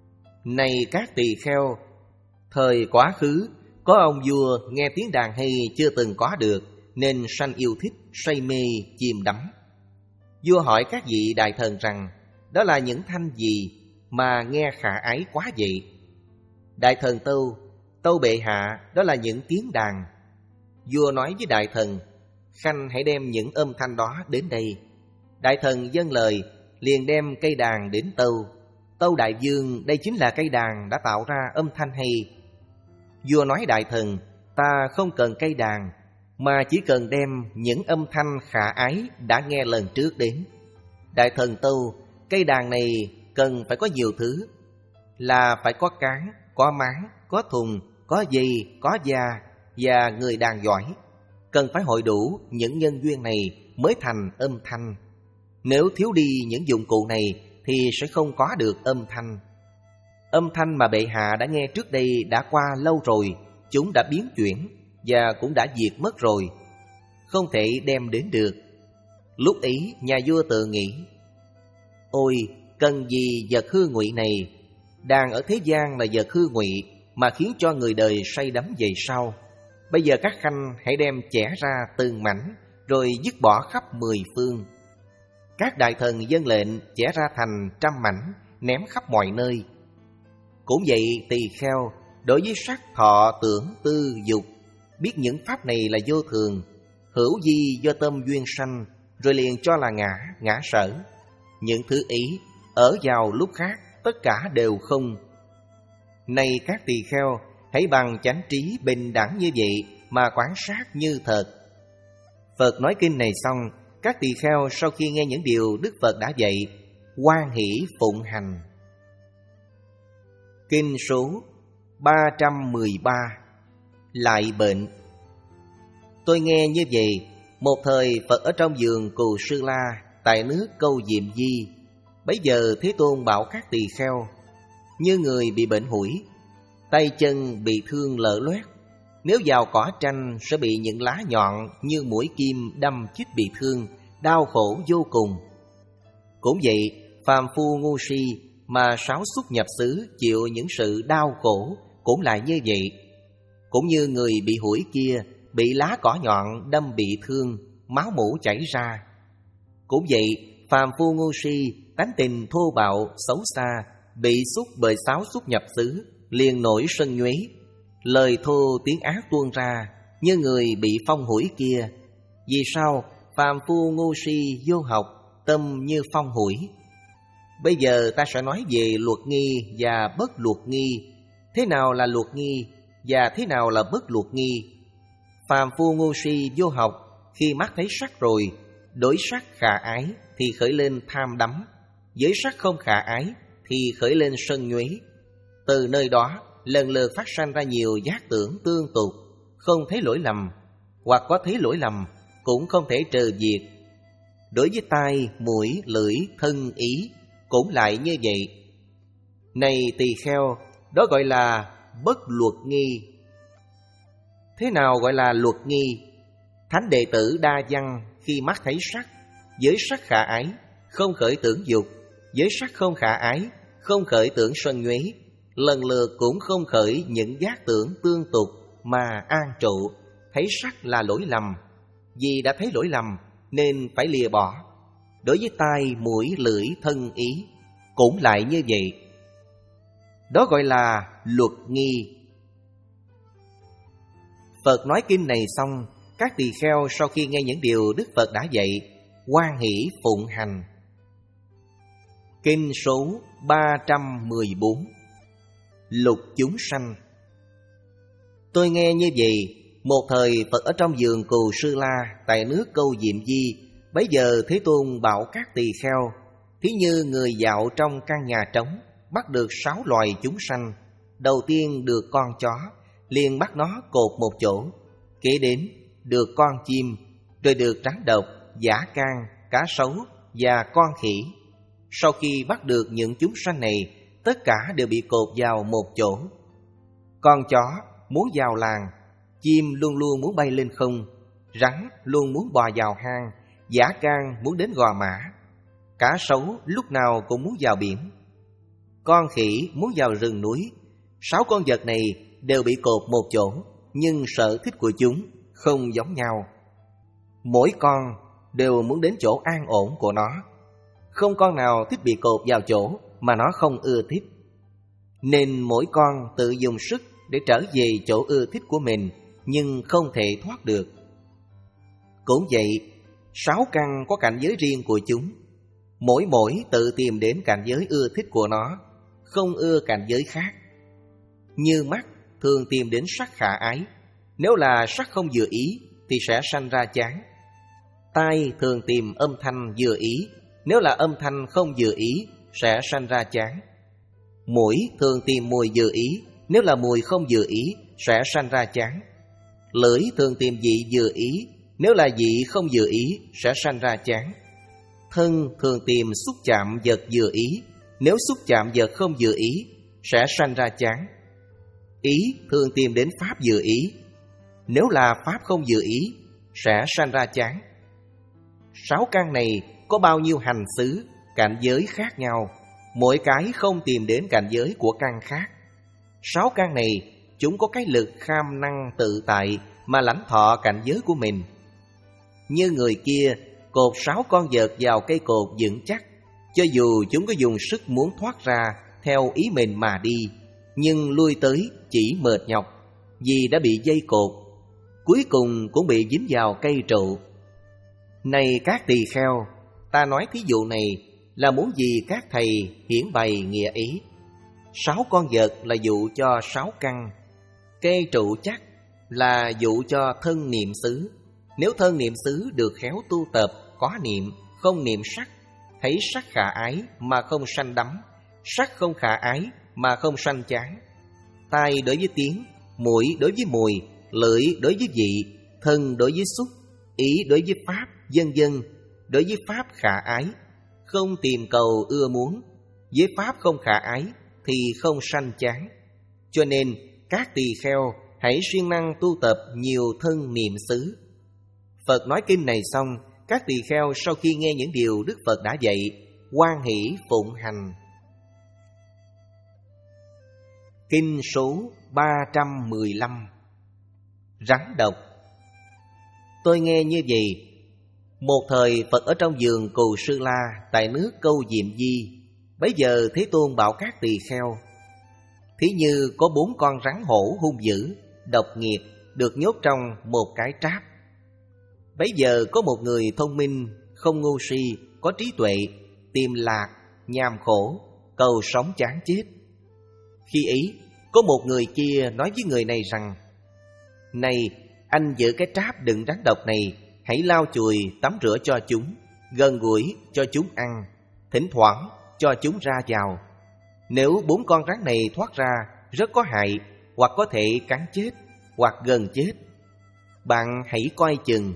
Này các tỳ kheo, thời quá khứ có ông vua nghe tiếng đàn hay chưa từng có được, nên sanh yêu thích, say mê, chìm đắm. Vua hỏi các vị đại thần rằng, đó là những thanh gì mà nghe khả ái quá vậy? Đại thần tâu, tâu bệ hạ, đó là những tiếng đàn. Vua nói với đại thần, khanh hãy đem những âm thanh đó đến đây. Đại thần vâng lời, liền đem cây đàn đến tâu. Tâu đại vương, đây chính là cây đàn đã tạo ra âm thanh hay. Vua nói đại thần, ta không cần cây đàn, mà chỉ cần đem những âm thanh khả ái đã nghe lần trước đến. Đại thần tâu, cây đàn này cần phải có nhiều thứ, là phải có cán, có máng, có thùng, có dây, có da và người đàn giỏi. Cần phải hội đủ những nhân duyên này mới thành âm thanh. Nếu thiếu đi những dụng cụ này thì sẽ không có được âm thanh. Âm thanh mà bệ hạ đã nghe trước đây đã qua lâu rồi, chúng đã biến chuyển và cũng đã diệt mất rồi, không thể đem đến được. Lúc ấy nhà vua tự nghĩ, ôi, cần gì vật hư ngụy này? Đàn ở thế gian là vật hư ngụy mà khiến cho người đời say đắm vậy sao? Bây giờ các khanh hãy đem chẻ ra từng mảnh, rồi dứt bỏ khắp mười phương. Các đại thần vâng lệnh, chẻ ra thành trăm mảnh, ném khắp mọi nơi. Cũng vậy tỳ kheo, đối với sắc thọ tưởng tư dục, biết những pháp này là vô thường, hữu di do tâm duyên sanh, rồi liền cho là ngã, ngã sở. Những thứ ý ở vào lúc khác, tất cả đều không. Này các tỳ kheo, hãy bằng chánh trí bình đẳng như vậy mà quan sát như thật. Phật nói kinh này xong, các tỳ kheo sau khi nghe những điều Đức Phật đã dạy, hoan hỷ phụng hành. Kinh số ba trăm mười ba. Lại bệnh. Tôi nghe như vậy, một thời Phật ở trong vườn Cù Sư La, tại nước Câu Diệm Di. Bấy giờ Thế Tôn bảo các tỳ kheo, như người bị bệnh hủi, tay chân bị thương lở loét, nếu vào cỏ tranh sẽ bị những lá nhọn như mũi kim đâm chích bị thương, đau khổ vô cùng. Cũng vậy, phàm phu ngu si mà sáo xuất nhập xứ chịu những sự đau khổ cũng lại như vậy. Cũng như người bị hủi kia, bị lá cỏ nhọn đâm bị thương, máu mủ chảy ra. Cũng vậy, phàm phu ngu si, tánh tình thô bạo, xấu xa, bị xúc bởi sáo xuất nhập xứ, liền nổi sân nhuế, lời thô tiếng ác tuôn ra, như người bị phong hủi kia. Vì sao? Phàm phu ngu si vô học, tâm như phong hủi. Bây giờ ta sẽ nói về luật nghi và bất luật nghi. Thế nào là luật nghi và thế nào là bất luật nghi? Phàm phu ngu si vô học, khi mắt thấy sắc rồi, đối sắc khả ái thì khởi lên tham đắm, với sắc không khả ái thì khởi lên sân nhuế. Từ nơi đó lần lượt phát sanh ra nhiều giác tưởng tương tục, không thấy lỗi lầm, hoặc có thấy lỗi lầm cũng không thể trừ diệt. Đối với tai, mũi, lưỡi, thân, ý cũng lại như vậy. Này tỳ kheo, đó gọi là bất luật nghi. Thế nào gọi là luật nghi? Thánh đệ tử đa văn khi mắt thấy sắc, với sắc khả ái không khởi tưởng dục, với sắc không khả ái không khởi tưởng sân nhuế, lần lượt cũng không khởi những giác tưởng tương tục mà an trụ. Thấy sắc là lỗi lầm, vì đã thấy lỗi lầm nên phải lìa bỏ. Đối với tai, mũi, lưỡi, thân, ý cũng lại như vậy. Đó gọi là luật nghi. Phật nói kinh này xong, các tỳ kheo sau khi nghe những điều Đức Phật đã dạy, hoan hỷ phụng hành. Kinh số ba trăm mười bốn. Lục chúng sanh. Tôi nghe như vậy, một thời Phật ở trong vườn Cù Sư La, tại nước Câu Diệm Di. Bấy giờ Thế Tôn bảo các tỳ kheo, thí như người dạo trong căn nhà trống, bắt được sáu loài chúng sanh. Đầu tiên được con chó, liền bắt nó cột một chỗ. Kế đến được con chim, rồi được rắn độc, dã can, cá sấu và con khỉ. Sau khi bắt được những chúng sanh này, tất cả đều bị cột vào một chỗ. Con chó muốn vào làng, chim luôn luôn muốn bay lên không, rắn luôn muốn bò vào hang, dã can muốn đến gò mã, cá sấu lúc nào cũng muốn vào biển. con khỉ muốn vào rừng núi. Sáu con vật này đều bị cột một chỗ, nhưng sở thích của chúng không giống nhau. Mỗi con đều muốn đến chỗ an ổn của nó. Không con nào thích bị cột vào chỗ mà nó không ưa thích. Nên mỗi con tự dùng sức để trở về chỗ ưa thích của mình, nhưng không thể thoát được. Cũng vậy, sáu căn có cảnh giới riêng của chúng. Mỗi mỗi tự tìm đến cảnh giới ưa thích của nó, không ưa cảnh giới khác. Như mắt thường tìm đến sắc khả ái, nếu là sắc không vừa ý thì sẽ sanh ra chán. Tai thường tìm âm thanh vừa ý, nếu là âm thanh không vừa ý sẽ sanh ra chán. Mũi thường tìm mùi vừa ý, nếu là mùi không vừa ý sẽ sanh ra chán. Lưỡi thường tìm vị vừa ý, nếu là vị không vừa ý sẽ sanh ra chán. Thân thường tìm xúc chạm vật vừa ý, nếu xúc chạm vật không vừa ý sẽ sanh ra chán. Ý thường tìm đến pháp vừa ý, nếu là pháp không vừa ý sẽ sanh ra chán. Sáu căn này có bao nhiêu hành xứ, cảnh giới khác nhau, mỗi cái không tìm đến cảnh giới của căn khác. Sáu căn này chúng có cái lực kham năng tự tại mà lãnh thọ cảnh giới của mình. Như người kia cột sáu con vật vào cây cột vững chắc, cho dù chúng có dùng sức muốn thoát ra theo ý mình mà đi, nhưng lui tới chỉ mệt nhọc, vì đã bị dây cột, cuối cùng cũng bị dính vào cây trụ. Này các tỳ kheo, ta nói thí dụ này là muốn gì các thầy hiển bày nghĩa ý. Sáu con vật là dụ cho sáu căn, cây trụ chắc là dụ cho thân niệm xứ. Nếu thân niệm xứ được khéo tu tập, có niệm, không niệm sắc, thấy sắc khả ái mà không sanh đắm, sắc không khả ái mà không sanh chán. Tai đối với tiếng, mũi đối với mùi, lưỡi đối với vị, thân đối với xúc, ý đối với pháp, vân vân, đối với pháp khả ái, không tìm cầu ưa muốn, với pháp không khả ái thì không sanh chán. Cho nên các tỳ kheo hãy siêng năng tu tập nhiều thân niệm xứ. Phật nói kinh này xong, các tỳ kheo sau khi nghe những điều Đức Phật đã dạy, hoan hỷ phụng hành. Kinh số ba trăm mười lăm. Rắn độc. Tôi nghe như vậy. Một thời Phật ở trong vườn Cù Sư La tại nước Câu Diệm Di. Bấy giờ Thế Tôn bảo các tỳ kheo: thí như có bốn con rắn hổ hung dữ, độc nghiệp, được nhốt trong một cái tráp. Bấy giờ có một người thông minh, không ngu si, có trí tuệ, tìm lạc, nhàm khổ, cầu sống chán chết. Khi ấy, có một người kia nói với người này rằng: này, anh giữ cái tráp đựng rắn độc này, hãy lau chùi tắm rửa cho chúng, gần gũi cho chúng ăn, thỉnh thoảng cho chúng ra vào. Nếu bốn con rắn này thoát ra, rất có hại, hoặc có thể cắn chết, hoặc gần chết. Bạn hãy coi chừng.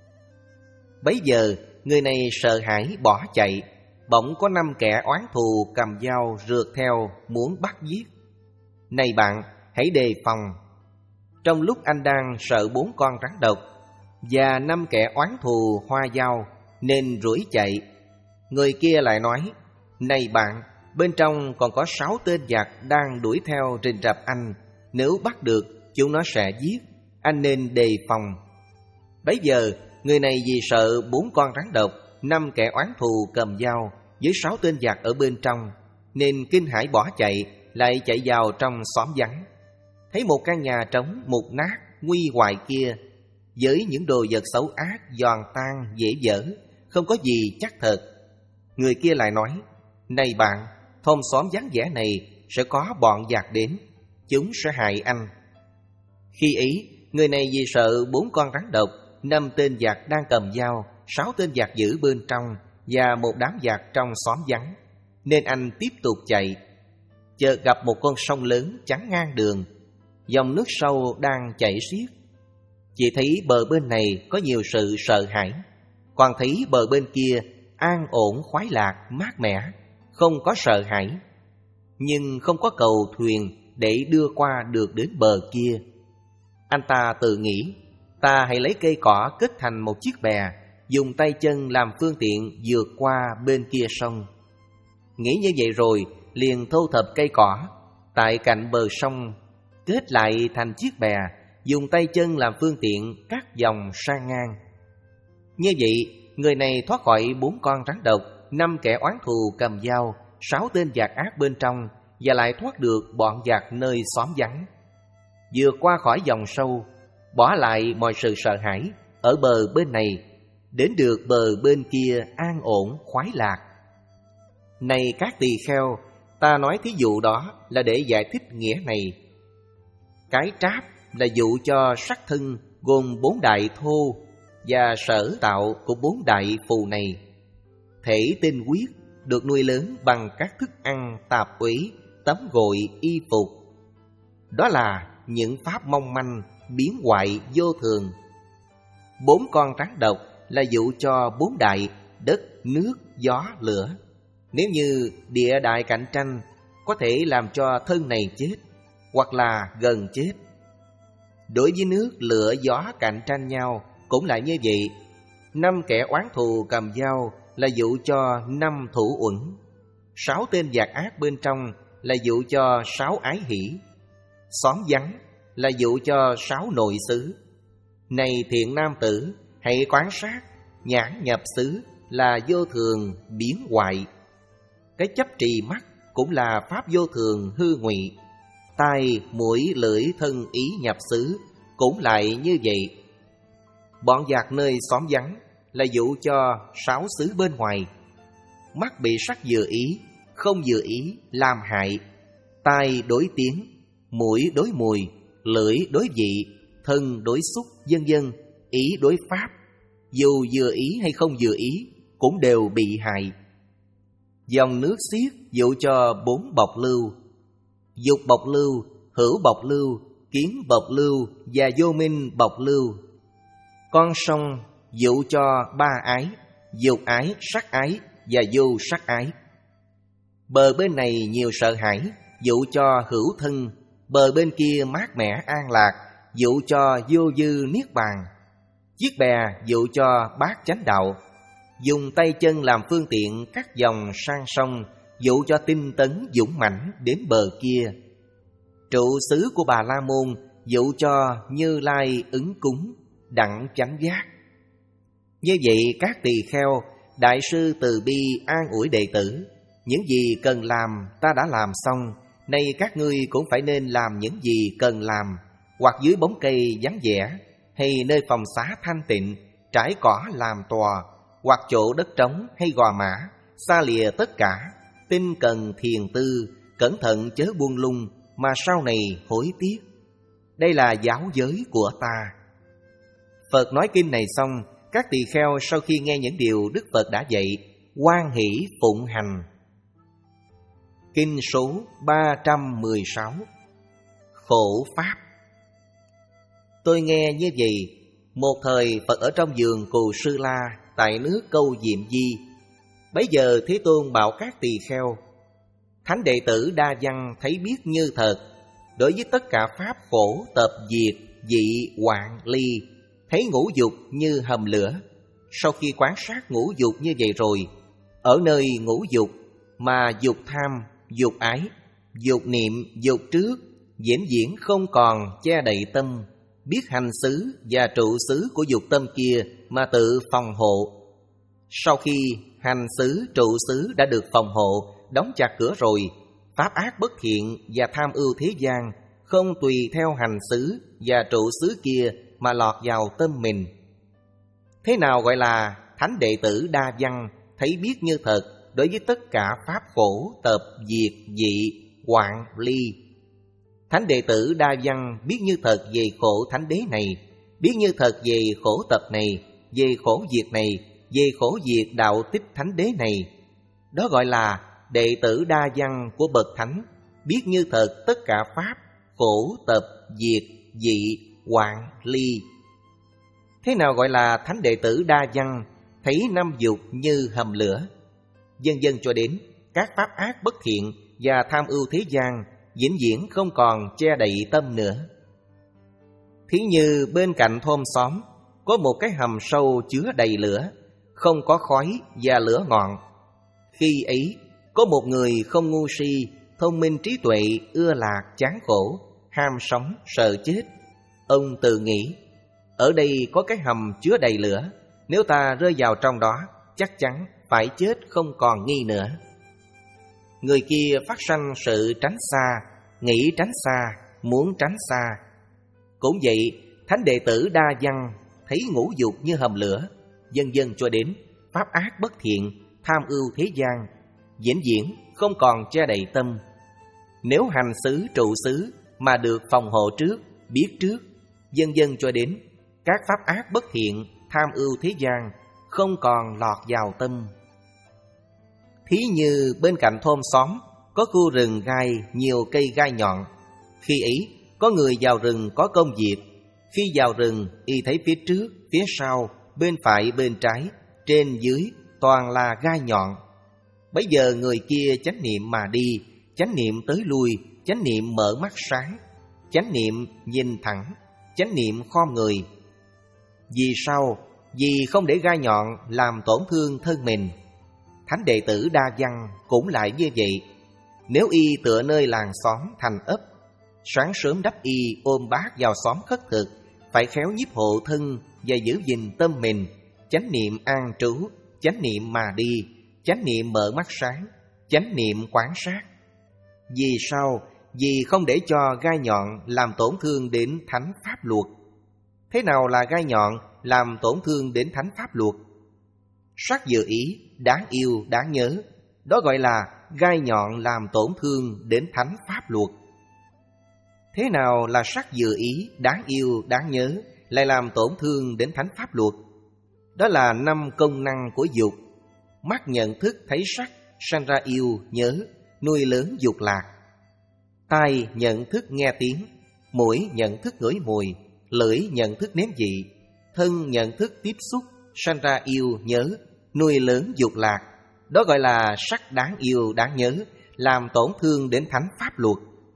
Bấy giờ người này sợ hãi bỏ chạy. Bỗng có năm kẻ oán thù cầm dao rượt theo muốn bắt giết. Này bạn, hãy đề phòng. Trong lúc anh đang sợ bốn con rắn độc và năm kẻ oán thù hoa dao nên rủi chạy, người kia lại nói: này bạn, bên trong còn có sáu tên giặc đang đuổi theo rình rập anh. Nếu bắt được, chúng nó sẽ giết. Anh nên đề phòng. Bấy giờ người này vì sợ bốn con rắn độc, năm kẻ oán thù cầm dao với sáu tên giặc ở bên trong, nên kinh hãi bỏ chạy, lại chạy vào trong xóm vắng. Thấy một căn nhà trống mục nát nguy hoại kia, với những đồ vật xấu ác giòn tan dễ dở, không có gì chắc thật. Người kia lại nói: này bạn, thôn xóm vắng vẻ này sẽ có bọn giặc đến, chúng sẽ hại anh. Khi ấy, người này vì sợ bốn con rắn độc, năm tên giặc đang cầm dao, sáu tên giặc giữ bên trong và một đám giặc trong xóm vắng, nên anh tiếp tục chạy. Chợt gặp một con sông lớn chắn ngang đường, dòng nước sâu đang chảy xiết. Chỉ thấy bờ bên này có nhiều sự sợ hãi, còn thấy bờ bên kia an ổn khoái lạc mát mẻ, không có sợ hãi. Nhưng không có cầu thuyền để đưa qua được đến bờ kia. Anh ta tự nghĩ: ta hãy lấy cây cỏ kết thành một chiếc bè, dùng tay chân làm phương tiện vượt qua bên kia sông. Nghĩ như vậy rồi, liền thu thập cây cỏ tại cạnh bờ sông, kết lại thành chiếc bè, dùng tay chân làm phương tiện cắt dòng sang ngang. Như vậy, người này thoát khỏi bốn con rắn độc, năm kẻ oán thù cầm dao, sáu tên giặc ác bên trong, và lại thoát được bọn giặc nơi xóm vắng. Vượt qua khỏi dòng sâu, bỏ lại mọi sự sợ hãi ở bờ bên này, đến được bờ bên kia an ổn khoái lạc. Này các tỳ kheo, ta nói thí dụ đó là để giải thích nghĩa này. Cái tráp là dụ cho sắc thân gồm bốn đại thô và sở tạo của bốn đại phù này. Thể tinh huyết được nuôi lớn bằng các thức ăn tạp uế, tắm gội, y phục. Đó là những pháp mong manh, biến hoại vô thường. Bốn con rắn độc là dụ cho bốn đại đất, nước, gió, lửa. Nếu như địa đại cạnh tranh có thể làm cho thân này chết, hoặc là gần chết. Đối với nước, lửa, gió cạnh tranh nhau cũng là như vậy. Năm kẻ oán thù cầm dao là dụ cho năm thủ uẩn. Sáu tên giặc ác bên trong là dụ cho sáu ái hỷ. Xóm vắng là dụ cho sáu nội xứ. Này thiện nam tử, hãy quan sát, nhãn nhập xứ là vô thường biến hoại. Cái chấp trì mắt cũng là pháp vô thường hư ngụy. Tai, mũi, lưỡi, thân, ý nhập xứ cũng lại như vậy. Bọn giặc nơi xóm vắng là dụ cho sáu xứ bên ngoài. Mắt bị sắc vừa ý, không vừa ý làm hại. Tai đối tiếng, mũi đối mùi, lưỡi đối vị, thân đối xúc, vân vân, ý đối pháp. Dù vừa ý hay không vừa ý cũng đều bị hại. Dòng nước xiết dụ cho bốn bộc lưu: dục bộc lưu, hữu bộc lưu, kiến bộc lưu và vô minh bộc lưu. Con sông dụ cho ba ái: dục ái, sắc ái và vô sắc ái. Bờ bên này nhiều sợ hãi, dụ cho hữu thân. Bờ bên kia mát mẻ an lạc, dụ cho vô dư niết bàn. Chiếc bè dụ cho bát chánh đạo. Dùng tay chân làm phương tiện cắt dòng sang sông, dụ cho tinh tấn dũng mãnh đến bờ kia. Trụ xứ của Bà La Môn dụ cho Như Lai ứng cúng, đặng chánh giác. Như vậy các tỳ kheo, đại sư từ bi an ủi đệ tử: những gì cần làm ta đã làm xong, nay các ngươi cũng phải nên làm những gì cần làm, hoặc dưới bóng cây vắng vẻ, hay nơi phòng xá thanh tịnh, trải cỏ làm tòa, hoặc chỗ đất trống hay gò mã, xa lìa tất cả, tinh cần thiền tư, cẩn thận chớ buông lung, mà sau này hối tiếc. Đây là giáo giới của ta. Phật nói kinh này xong, các tỳ kheo sau khi nghe những điều Đức Phật đã dạy, hoan hỷ phụng hành. Kinh số ba trăm mười sáu. Khổ Pháp. Tôi nghe như vậy, một thời Phật ở trong vườn Cù Sư La tại nước Câu Diệm Di. Bấy giờ Thế Tôn bảo các tỳ kheo: thánh đệ tử Đa Văn thấy biết như thật, đối với tất cả pháp khổ tập diệt, dị, hoạn, ly, thấy ngũ dục như hầm lửa. Sau khi quán sát ngũ dục như vậy rồi, ở nơi ngũ dục mà dục tham, dục ái, dục niệm, dục trước vĩnh viễn không còn che đậy tâm, biết hành xứ và trụ xứ của dục tâm kia mà tự phòng hộ. Sau khi hành xứ, trụ xứ đã được phòng hộ, đóng chặt cửa rồi, pháp ác bất thiện và tham ưu thế gian không tùy theo hành xứ và trụ xứ kia mà lọt vào tâm mình. Thế nào gọi là thánh đệ tử Đa Văn thấy biết như thật đối với tất cả pháp khổ tập diệt, dị, hoạn, ly? Thánh đệ tử Đa Văn biết như thật về khổ thánh đế này, biết như thật về khổ tập này, về khổ diệt này, về khổ diệt đạo tích thánh đế này. Đó gọi là đệ tử Đa Văn của bậc thánh, biết như thật tất cả pháp khổ tập diệt, dị, hoạn, ly. Thế nào gọi là thánh đệ tử Đa Văn thấy năm dục như hầm lửa? Vân vân cho đến các pháp ác bất thiện và tham ưu thế gian vĩnh viễn không còn che đậy tâm nữa. Thí như bên cạnh thôn xóm có một cái hầm sâu chứa đầy lửa, không có khói và lửa ngọn. Khi ấy Có một người không ngu si, thông minh trí tuệ, ưa lạc chán khổ, ham sống sợ chết. Ông tự nghĩ, ở đây có cái hầm chứa đầy lửa, nếu ta rơi vào trong đó, chắc chắn phải chết không còn nghi nữa. Người kia phát sanh sự tránh xa, nghĩ tránh xa, muốn tránh xa. Cũng vậy, thánh đệ tử Đa Văn thấy ngũ dục như hầm lửa, dần dần cho đến pháp ác bất thiện, tham ưu thế gian, vĩnh viễn không còn che đậy tâm. Nếu hành xứ trụ xứ mà được phòng hộ trước, biết trước, dần dần cho đến các pháp ác bất thiện, tham ưu thế gian không còn lọt vào tâm. Thí như bên cạnh thôn xóm có khu rừng gai nhiều cây gai nhọn. Khi ấy có người vào rừng có công việc. Khi vào rừng, y thấy phía trước, phía sau, bên phải, bên trái, trên dưới toàn là gai nhọn. Bấy giờ người kia chánh niệm mà đi, chánh niệm tới lui, chánh niệm mở mắt sáng, chánh niệm nhìn thẳng, chánh niệm khom người. Vì sao? Vì không để gai nhọn làm tổn thương thân mình. Thánh đệ tử Đa Văn cũng lại như vậy. Nếu y tựa nơi làng xóm thành ấp, sáng sớm đắp y ôm bát vào xóm khất thực, phải khéo nhiếp hộ thân và giữ gìn tâm mình, chánh niệm an trú, chánh niệm mà đi, chánh niệm mở mắt sáng, chánh niệm quán sát. Vì sao? Vì không để cho gai nhọn làm tổn thương đến thánh pháp luật. Thế nào là gai nhọn làm tổn thương đến thánh pháp luật? Sắc dự ý, đáng yêu, đáng nhớ, đó gọi là gai nhọn làm tổn thương đến thánh pháp luật. Thế nào là sắc dự ý, đáng yêu, đáng nhớ, lại làm tổn thương đến thánh pháp luật? Đó là năm công năng của dục. Mắt nhận thức thấy sắc, sanh ra yêu, nhớ, nuôi lớn dục lạc. Tai nhận thức nghe tiếng, mũi nhận thức ngửi mùi, lưỡi nhận thức nếm vị, thân nhận thức tiếp xúc, sanh ra yêu, nhớ, nuôi lớn dục lạc. Đó gọi là sắc đáng yêu, đáng nhớ, làm tổn thương đến thánh pháp luật.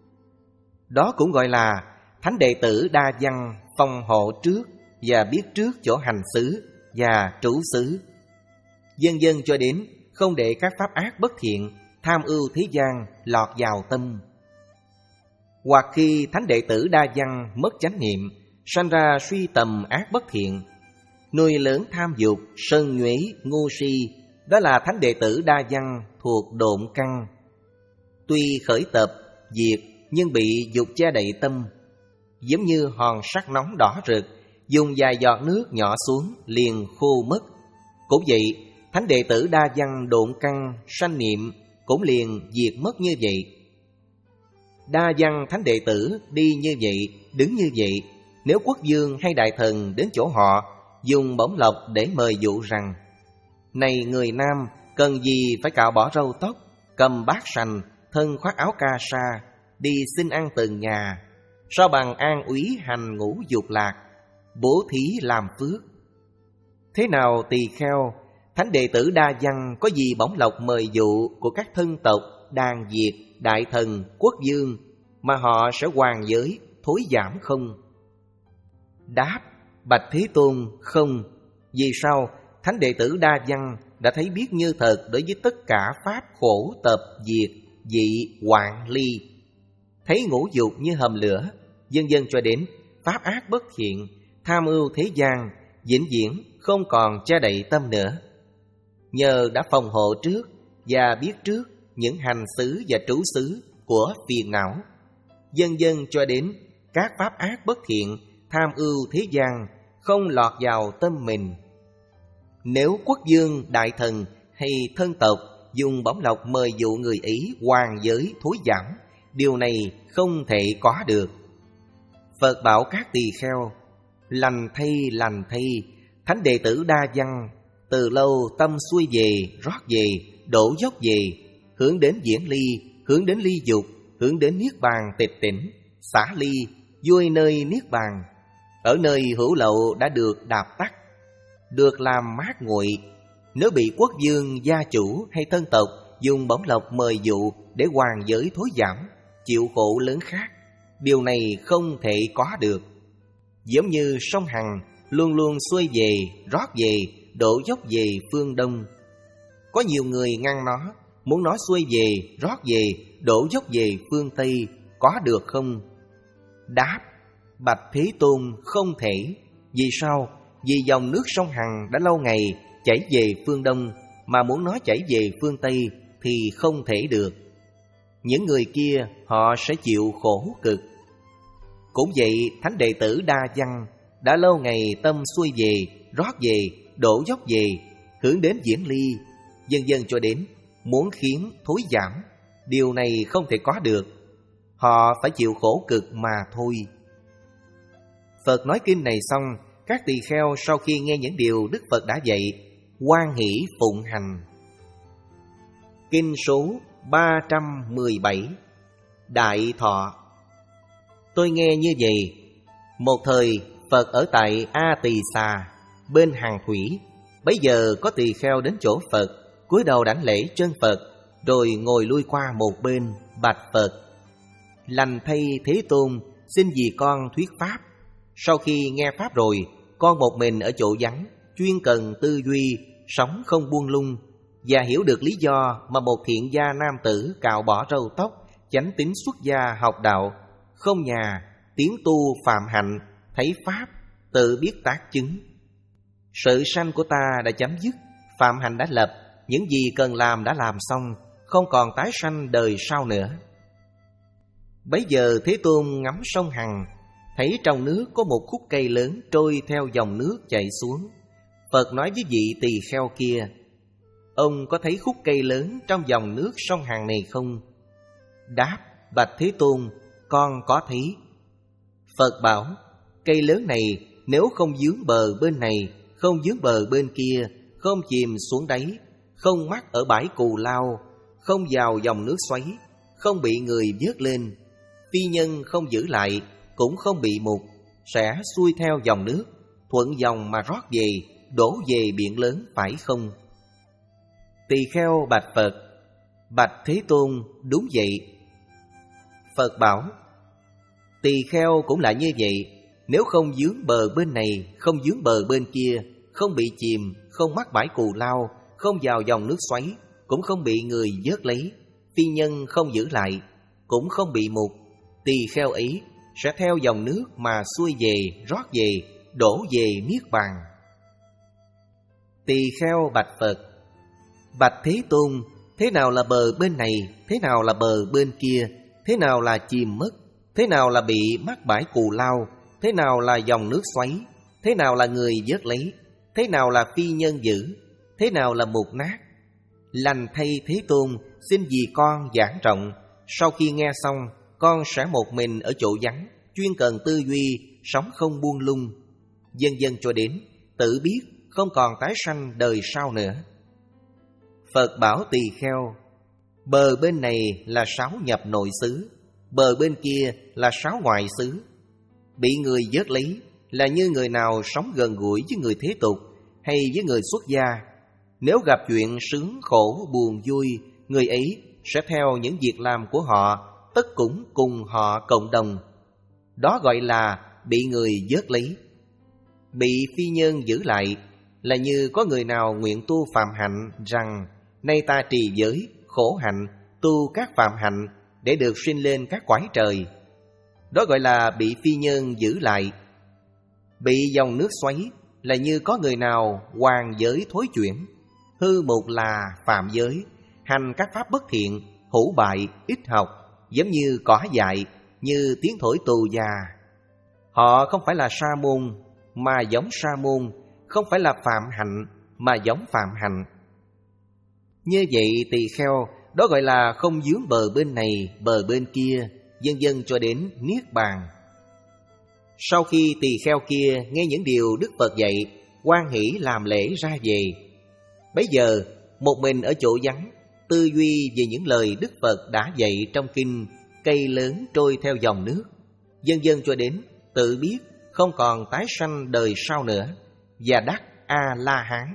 Đó cũng gọi là thánh đệ tử Đa Văn phòng hộ trước và biết trước chỗ hành xứ và trú xứ. Dần dần cho đến không để các pháp ác bất thiện, tham ưu thế gian lọt vào tâm. Hoặc khi thánh đệ tử Đa Văn mất chánh niệm, sanh ra suy tầm ác bất thiện, nuôi lớn tham dục, sân nhuế, ngu si, đó là thánh đệ tử Đa Văn thuộc độn căn. Tuy khởi tập, diệt, nhưng bị dục che đậy tâm, giống như hòn sắt nóng đỏ rực, dùng vài giọt nước nhỏ xuống liền khô mất. Cũng vậy, thánh đệ tử Đa Văn độn căn sanh niệm cũng liền diệt mất như vậy. Đa Văn thánh đệ tử đi như vậy, đứng như vậy, nếu quốc vương hay đại thần đến chỗ họ, dùng bổng lộc để mời dụ rằng: này người nam, cần gì phải cạo bỏ râu tóc, cầm bát sành, thân khoác áo ca sa, đi xin ăn từng nhà, sao bằng an úy hành ngũ dục lạc, bố thí làm phước. Thế nào tỳ kheo, thánh đệ tử Đa Văn có gì bổng lộc mời dụ của các thân tộc, đàn diệt, đại thần, quốc vương mà họ sẽ hoàn giới, thối giảm không? Đáp: bạch Thế Tôn, không. Vì sao? Thánh đệ tử Đa Văn đã thấy biết như thật đối với tất cả pháp khổ tập diệt, dị, hoạn, ly. Thấy ngũ dục như hầm lửa, dần dần cho đến pháp ác bất thiện, tham ưu thế gian, vĩnh viễn không còn che đậy tâm nữa. Nhờ đã phòng hộ trước và biết trước những hành xứ và trú xứ của phiền não, dần dần cho đến các pháp ác bất thiện, tham ưu thế gian không lọt vào tâm mình. Nếu quốc vương, đại thần hay thân tộc dùng bổng lộc mời dụ người ấy hoàn giới thối giảm, điều này không thể có được. Phật bảo các tỳ kheo: lành thay, lành thay, thánh đệ tử Đa Văn từ lâu tâm xuôi về, rót về, đổ dốc về, hướng đến viễn ly, hướng đến ly dục, hướng đến niết bàn tịch tỉnh, xả ly, vui nơi niết bàn. Ở nơi hữu lậu đã được đạp tắt, được làm mát nguội. Nếu bị quốc vương, gia chủ hay thân tộc dùng bổng lộc mời dụ để hoàn giới thối giảm, chịu khổ lớn khác, điều này không thể có được. Giống như sông Hằng luôn luôn xuôi về, rót về, đổ dốc về phương đông. Có nhiều người ngăn nó, muốn nói xuôi về, rót về, đổ dốc về phương Tây, có được không? Đáp: bạch Thế Tôn, không thể. Vì sao? Vì dòng nước sông Hằng đã lâu ngày chảy về phương Đông, mà muốn nói chảy về phương Tây thì không thể được. Những người kia họ sẽ chịu khổ cực. Cũng vậy, thánh đệ tử Đa Văn đã lâu ngày tâm xuôi về, rót về, đổ dốc về, hướng đến diễn ly, dần dần cho đến muốn khiến thối giảm. Điều này không thể có được. Họ phải chịu khổ cực mà thôi. Phật nói kinh này xong, các tỳ kheo sau khi nghe những điều Đức Phật đã dạy, hoan hỷ phụng hành. Kinh số ba trăm mười bảy. Đại Thọ. Tôi nghe như vậy: một thời Phật ở tại A Tỳ Xà bên hàng thủy. Bấy giờ có tỳ kheo đến chỗ Phật, cúi đầu đảnh lễ chân Phật, rồi ngồi lui qua một bên, bạch Phật: lành thay Thế Tôn, xin vì con thuyết pháp. Sau khi nghe pháp rồi, con một mình ở chỗ vắng, chuyên cần tư duy, sống không buông lung, và hiểu được lý do mà một thiện gia nam tử cạo bỏ râu tóc, chánh tín xuất gia học đạo, không nhà, tiến tu phạm hạnh, thấy pháp, tự biết tác chứng. Sự sanh của ta đã chấm dứt, phạm hạnh đã lập, những gì cần làm đã làm xong, không còn tái sanh đời sau nữa. Bấy giờ Thế Tôn ngắm sông Hằng, thấy trong nước có một khúc cây lớn trôi theo dòng nước chảy xuống. Phật nói với vị tỳ kheo kia: ông có thấy khúc cây lớn trong dòng nước sông Hằng này không? Đáp: bạch Thế Tôn, con có thấy. Phật bảo: cây lớn này nếu không vướng bờ bên này, không vướng bờ bên kia, không chìm xuống đáy, không mắc ở bãi Cù Lao, không vào dòng nước xoáy, không bị người vớt lên, phi nhân không giữ lại, cũng không bị mục, sẽ xuôi theo dòng nước, thuận dòng mà rót về, đổ về biển lớn, phải không? Tỳ kheo bạch Phật: bạch Thế Tôn, đúng vậy. Phật bảo: tỳ kheo cũng là như vậy. Nếu không vướng bờ bên này, không vướng bờ bên kia, không bị chìm, không mắc bãi Cù Lao, không vào dòng nước xoáy, cũng không bị người vớt lấy, phi nhân không giữ lại, cũng không bị mục, tỳ kheo ấy sẽ theo dòng nước mà xuôi về, rót về, đổ về niết bàn. Tỳ kheo bạch Phật: bạch Thế Tôn, thế nào là bờ bên này, thế nào là bờ bên kia, thế nào là chìm mất, thế nào là bị mắc bãi Cù Lao, thế nào là dòng nước xoáy, thế nào là người vớt lấy, thế nào là phi nhân giữ, thế nào là mục nát? Lành thay Thế Tôn, xin vì con giảng rộng. Sau khi nghe xong, con sẽ một mình ở chỗ vắng, chuyên cần tư duy, sống không buông lung, dần dần cho đến tự biết không còn tái sanh đời sau nữa. Phật bảo tỳ kheo: bờ bên này là sáu nhập nội xứ, bờ bên kia là sáu ngoại xứ. Bị người vớt lấy là như người nào sống gần gũi với người thế tục hay với người xuất gia. Nếu gặp chuyện sướng khổ buồn vui, người ấy sẽ theo những việc làm của họ, tất cũng cùng họ cộng đồng. Đó gọi là bị người vớt lấy. Bị phi nhân giữ lại là như có người nào nguyện tu phạm hạnh, rằng nay ta trì giới, khổ hạnh, tu các phạm hạnh để được sinh lên các cõi trời. Đó gọi là bị phi nhân giữ lại. Bị dòng nước xoáy là như có người nào hoàn giới thối chuyển, hư mục là phạm giới, hành các pháp bất thiện, hữu bại, ít học, giống như cỏ dại, như tiếng thổi tù già. Họ không phải là sa môn mà giống sa môn, không phải là phạm hạnh mà giống phạm hạnh. Như vậy tỳ kheo, đó gọi là không vướng bờ bên này, bờ bên kia, dần dần cho đến niết bàn. Sau khi tỳ kheo kia nghe những điều Đức Phật dạy, hoan hỷ làm lễ ra về. Bấy giờ một mình ở chỗ vắng, tư duy về những lời Đức Phật đã dạy trong kinh cây lớn trôi theo dòng nước, dần dần cho đến tự biết không còn tái sanh đời sau nữa, và đắc A-la-hán.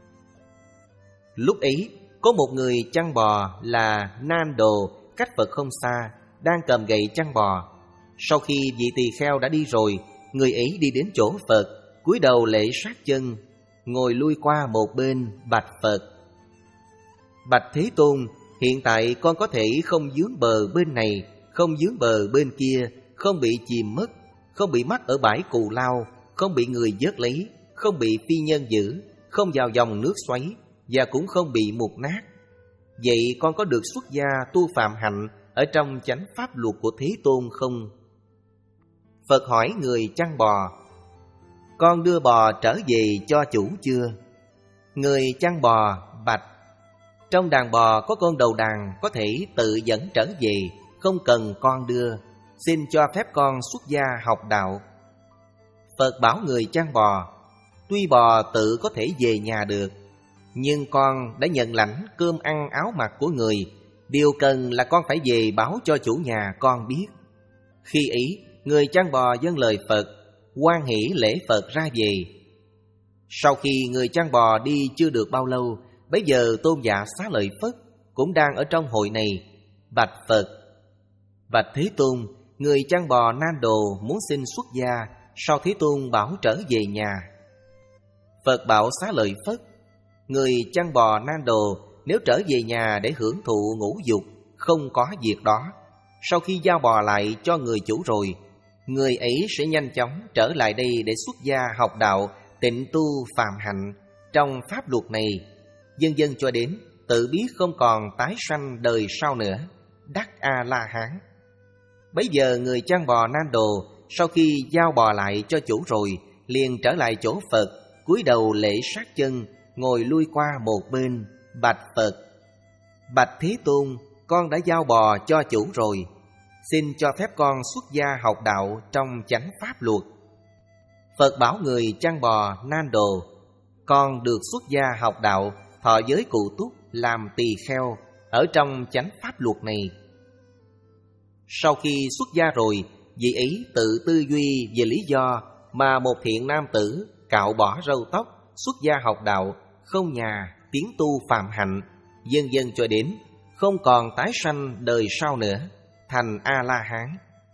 Lúc ấy có một người chăn bò là Nan Đồ cách Phật không xa, đang cầm gậy chăn bò. Sau khi vị tỳ kheo đã đi rồi, người ấy đi đến chỗ Phật, cúi đầu lễ sát chân, ngồi lui qua một bên, bạch Phật: bạch Thế Tôn, Hiện tại con có thể không vướng bờ bên này, không vướng bờ bên kia, không bị chìm mất, không bị mắc ở bãi cù lao, không bị người vớt lấy, không bị phi nhân giữ, không vào dòng nước xoáy, và cũng không bị mục nát. Vậy con có được xuất gia tu phạm hạnh ở trong chánh pháp luật của Thế Tôn không? Phật hỏi người chăn bò: con đưa bò trở về cho chủ chưa? Người chăn bò bạch: trong đàn bò có con đầu đàn có thể tự dẫn trở về, không cần con đưa. Xin cho phép con xuất gia học đạo. Phật bảo người chăn bò: tuy bò tự có thể về nhà được, nhưng con đã nhận lãnh cơm ăn áo mặc của người. Điều cần là con phải về báo cho chủ nhà con biết. Khi ý, người chăn bò vâng lời Phật, hoan hỷ lễ Phật ra về. Sau khi người chăn bò đi chưa được bao lâu, bấy giờ Tôn giả Xá Lợi Phất cũng đang ở trong hội này, bạch Phật: bạch Thế Tôn, người chăn bò Nan Đồ muốn xin xuất gia, sao Thế Tôn bảo trở về nhà? Phật bảo Xá Lợi Phất: người chăn bò Nan Đồ nếu trở về nhà để hưởng thụ ngũ dục, không có việc đó. Sau khi giao bò lại cho người chủ rồi, người ấy sẽ nhanh chóng trở lại đây để xuất gia học đạo, tịnh tu phạm hạnh trong pháp luật này, dần dần cho đến tự biết không còn tái sanh đời sau nữa, đắc A-la-hán. Bấy giờ người chăn bò Nan Đồ sau khi giao bò lại cho chủ rồi, liền trở lại chỗ Phật, cúi đầu lễ sát chân, ngồi lui qua một bên, bạch Phật: bạch Thế Tôn, con đã giao bò cho chủ rồi, xin cho phép con xuất gia học đạo trong chánh pháp luật. Phật bảo người chăn bò Nan Đồ: con được xuất gia học đạo, thọ giới cụ túc, làm tỳ kheo ở trong chánh pháp luật này. Sau khi xuất gia rồi, vị ấy tự tư duy về lý do mà một thiện nam tử cạo bỏ râu tóc, xuất gia học đạo, không nhà, tiến tu phạm hạnh, dần dần cho đến không còn tái sanh đời sau nữa, thành A-la-hán.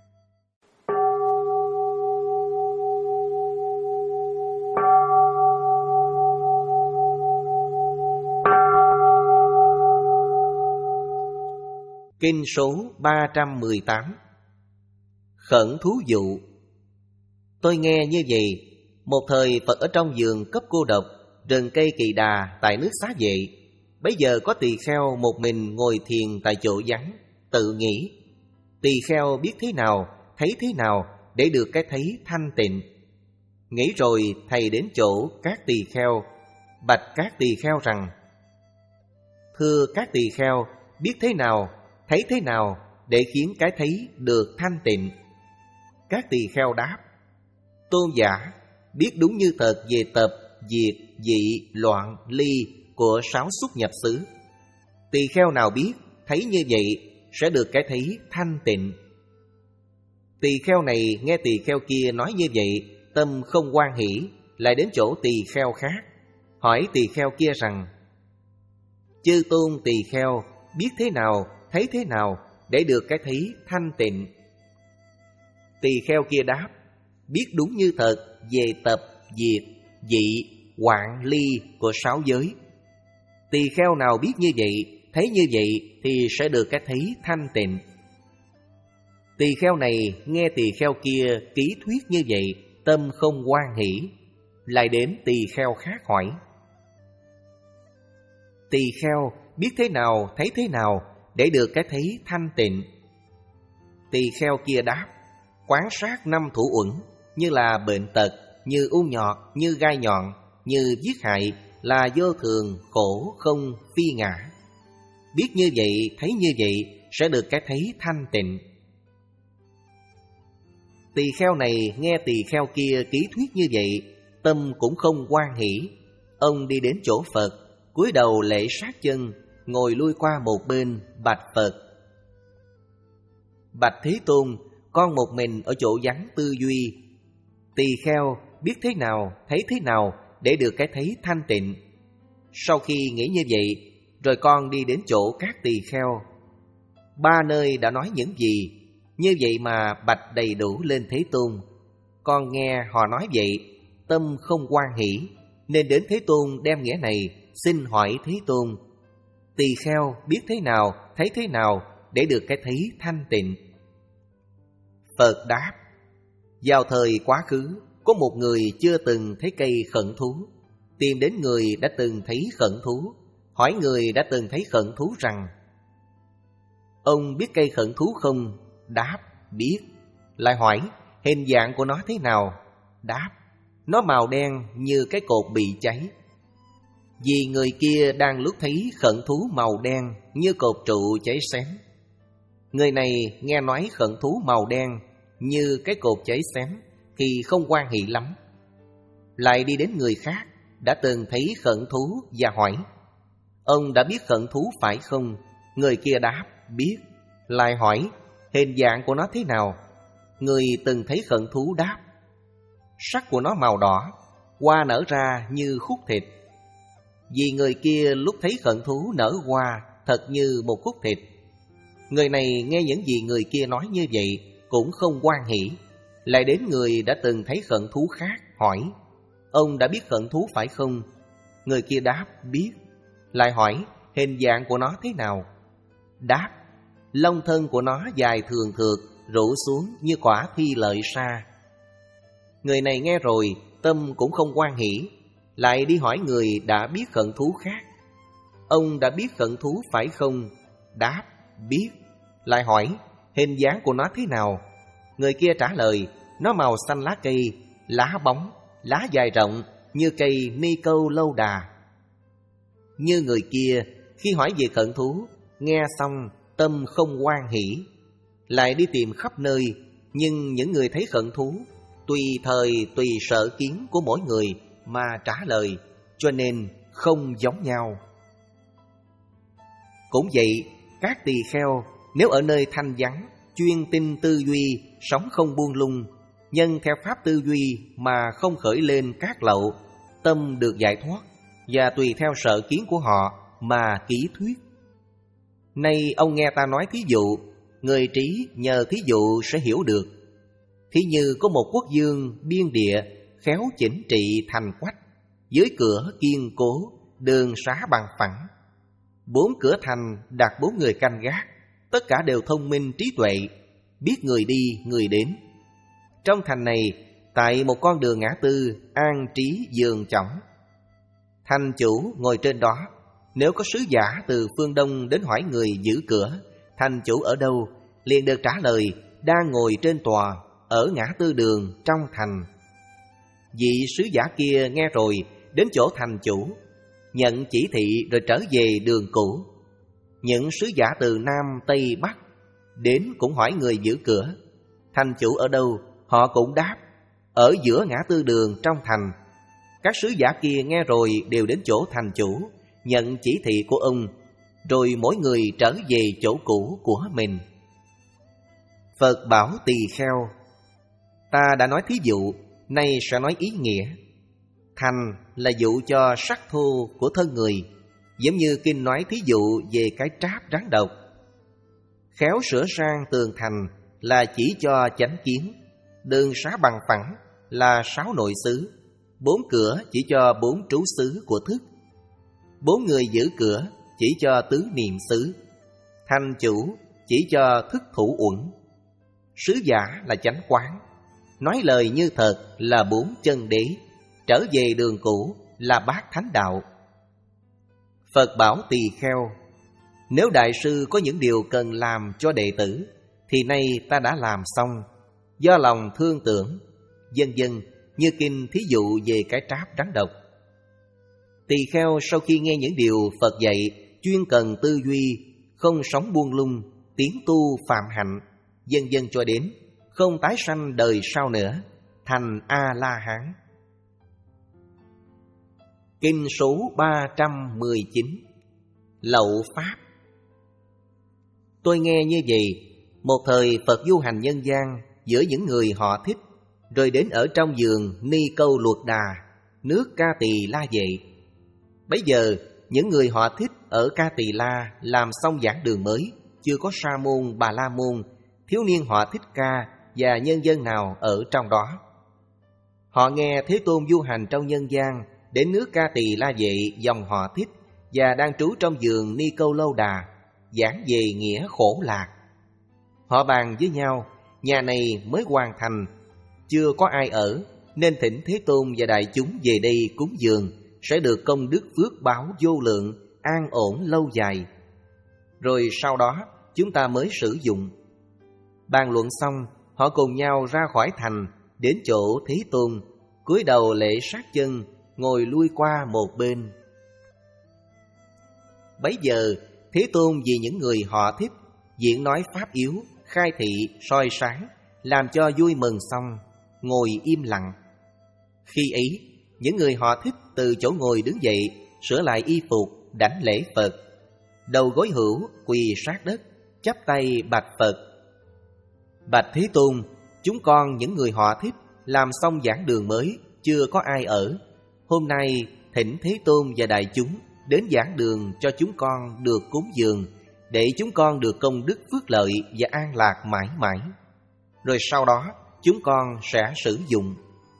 Kinh số ba trăm mười tám. Khẩn thú dụ. Tôi nghe như vậy, một thời Phật ở trong vườn cấp cô độc, rừng cây kỳ đà tại nước Xá Vệ. Bấy giờ có tỳ kheo một mình ngồi thiền tại chỗ vắng, tự nghĩ. Tỳ kheo biết thế nào, thấy thế nào để được cái thấy thanh tịnh. Nghĩ rồi thầy đến chỗ các tỳ kheo, bạch các tỳ kheo rằng: thưa các tỳ kheo, biết thế nào, thấy thế nào để khiến cái thấy được thanh tịnh? Các tỳ kheo đáp: tôn giả, biết đúng như thật về tập, diệt, dị, loạn, ly của sáu xúc nhập xứ. Tỳ kheo nào biết, thấy như vậy sẽ được cái thấy thanh tịnh. Tỳ kheo này nghe tỳ kheo kia nói như vậy, tâm không hoan hỷ, lại đến chỗ tỳ kheo khác, hỏi tỳ kheo kia rằng: chư tôn tỳ kheo, biết thế nào, thấy thế nào để được cái thấy thanh tịnh? Tỳ kheo kia đáp: biết đúng như thật về tập, diệt, dị, hoạn, ly của sáu giới. Tỳ kheo nào biết như vậy, thấy như vậy thì sẽ được cái thấy thanh tịnh. Tỳ kheo này nghe tỳ kheo kia ký thuyết như vậy, tâm không hoan hỷ, lại đến tỳ kheo khác hỏi: tỳ kheo biết thế nào, thấy thế nào để được cái thấy thanh tịnh? Tỳ kheo kia đáp: quán sát năm thủ uẩn, như là bệnh tật, như u nhọt, như gai nhọn, như giết hại, là vô thường, khổ, không, phi ngã. Biết như vậy, thấy như vậy sẽ được cái thấy thanh tịnh. Tỳ kheo này nghe tỳ kheo kia ký thuyết như vậy, tâm cũng không hoan hỷ. Ông đi đến chỗ Phật, cúi đầu lễ sát chân, ngồi lui qua một bên, bạch Phật: bạch Thế Tôn, con một mình ở chỗ vắng tư duy. Tỳ kheo biết thế nào, thấy thế nào để được cái thấy thanh tịnh? Sau khi nghĩ như vậy, rồi con đi đến chỗ các tỳ kheo. Ba nơi đã nói những gì, như vậy mà bạch đầy đủ lên Thế Tôn. Con nghe họ nói vậy, tâm không hoan hỷ, nên đến Thế Tôn đem nghĩa này xin hỏi Thế Tôn: Tỳ kheo biết thế nào, thấy thế nào để được cái thấy thanh tịnh? Phật đáp: vào thời quá khứ, có một người chưa từng thấy cây khẩn thú, tìm đến người đã từng thấy khẩn thú, hỏi người đã từng thấy khẩn thú rằng: ông biết cây khẩn thú không? Đáp: biết. Lại hỏi: hình dạng của nó thế nào? Đáp: nó màu đen như cái cột bị cháy. Vì người kia đang lúc thấy khẩn thú màu đen như cột trụ cháy xém. Người này nghe nói khẩn thú màu đen như cái cột cháy xém thì không hoan hỷ lắm. Lại đi đến người khác đã từng thấy khẩn thú và hỏi: ông đã biết khẩn thú phải không? Người kia đáp: biết. Lại hỏi: hình dạng của nó thế nào? Người từng thấy khẩn thú đáp: sắc của nó màu đỏ, hoa nở ra như khúc thịt. Vì người kia lúc thấy khẩn thú nở hoa thật như một khúc thịt. Người này nghe những gì người kia nói như vậy cũng không hoan hỷ. Lại đến người đã từng thấy khẩn thú khác hỏi: ông đã biết khẩn thú phải không? Người kia đáp: biết. Lại hỏi: hình dạng của nó thế nào? Đáp: lông thân của nó dài thường thượt, rủ xuống như quả thi lợi sa. Người này nghe rồi tâm cũng không hoan hỷ. Lại đi hỏi người đã biết khẩn thú khác: ông đã biết khẩn thú phải không? Đáp: biết. Lại hỏi: hình dáng của nó thế nào? Người kia trả lời: nó màu xanh lá cây, lá bóng, lá dài rộng như cây ni câu lâu đà. Như người kia, khi hỏi về khẩn thú, nghe xong tâm không hoan hỷ. Lại đi tìm khắp nơi, nhưng những người thấy khẩn thú tùy thời tùy sở kiến của mỗi người mà trả lời, cho nên không giống nhau. Cũng vậy, các tỳ kheo nếu ở nơi thanh vắng, chuyên tinh tư duy, sống không buông lung, nhân theo pháp tư duy mà không khởi lên các lậu, tâm được giải thoát, và tùy theo sở kiến của họ mà ký thuyết. Nay ông nghe ta nói thí dụ, người trí nhờ thí dụ sẽ hiểu được. Thí như có một quốc vương biên địa, khéo chỉnh trị thành quách, dưới cửa kiên cố, đường xá bằng phẳng. Bốn cửa thành đặt bốn người canh gác, tất cả đều thông minh trí tuệ, biết người đi người đến. Trong thành này, tại một con đường ngã tư, an trí giường chõng. Thành chủ ngồi trên đó. Nếu có sứ giả từ phương Đông đến hỏi người giữ cửa thành chủ ở đâu, liền được trả lời đang ngồi trên tòa ở ngã tư đường trong thành. Vị sứ giả kia nghe rồi đến chỗ thành chủ, nhận chỉ thị rồi trở về đường cũ. Những sứ giả từ Nam Tây Bắc đến cũng hỏi người giữ cửa thành chủ ở đâu, họ cũng đáp ở giữa ngã tư đường trong thành. Các sứ giả kia nghe rồi đều đến chỗ thành chủ, nhận chỉ thị của ông, rồi mỗi người trở về chỗ cũ của mình. Phật bảo tỳ kheo: ta đã nói thí dụ, nay sẽ nói ý nghĩa. Thành là dụ cho sắc thô của thân người, giống như kinh nói thí dụ về cái tráp rắn độc. Khéo sửa sang tường thành là chỉ cho chánh kiến, đường xá bằng phẳng là sáu nội xứ, bốn cửa chỉ cho bốn trú xứ của thức, bốn người giữ cửa chỉ cho tứ niệm xứ, thành chủ chỉ cho thức thủ uẩn, sứ giả là chánh quán, nói lời như thật là bốn chân đế, trở về đường cũ là bát thánh đạo. Phật bảo tỳ kheo: nếu đại sư có những điều cần làm cho đệ tử thì nay ta đã làm xong, do lòng thương tưởng, vân vân, như kinh thí dụ về cái tráp rắn độc. Tỳ kheo sau khi nghe những điều Phật dạy, chuyên cần tư duy, không sống buông lung, tiến tu phạm hạnh, vân vân cho đến không tái sanh đời sau nữa, thành A-la-hán. Kinh số ba trăm mười chín. Lậu Pháp. Tôi nghe như vậy, một thời Phật du hành nhân gian giữa những người họ thích, rồi đến ở trong vườn Ni Câu Luộc Đà, nước Ca Tỳ La Vệ. Bấy giờ những người họ thích ở Ca Tỳ La làm xong giảng đường mới, chưa có Sa môn Bà La môn, thiếu niên họ Thích Ca và nhân dân nào ở trong đó. Họ nghe Thế Tôn du hành trong nhân gian, đến nước Ca Tỳ La Vệ dòng họ Thích, và đang trú trong vườn Ni Câu Lâu Đà, giảng về nghĩa khổ lạc. Họ bàn với nhau, nhà này mới hoàn thành, chưa có ai ở, nên thỉnh Thế Tôn và đại chúng về đây cúng dường, sẽ được công đức phước báo vô lượng, an ổn lâu dài. Rồi sau đó chúng ta mới sử dụng. Bàn luận xong, họ cùng nhau ra khỏi thành, đến chỗ Thế Tôn, cúi đầu lễ sát chân, ngồi lui qua một bên. Bấy giờ Thế Tôn vì những người họ thích, diễn nói pháp yếu, khai thị, soi sáng, làm cho vui mừng xong, ngồi im lặng. Khi ấy, những người họ thích từ chỗ ngồi đứng dậy, sửa lại y phục, đảnh lễ Phật, đầu gối hữu, quỳ sát đất, chắp tay bạch Phật: Bạch Thế Tôn, chúng con những người họ thích làm xong giảng đường mới, chưa có ai ở. Hôm nay thỉnh Thế Tôn và đại chúng đến giảng đường cho chúng con được cúng dường, để chúng con được công đức phước lợi và an lạc mãi mãi. Rồi sau đó chúng con sẽ sử dụng.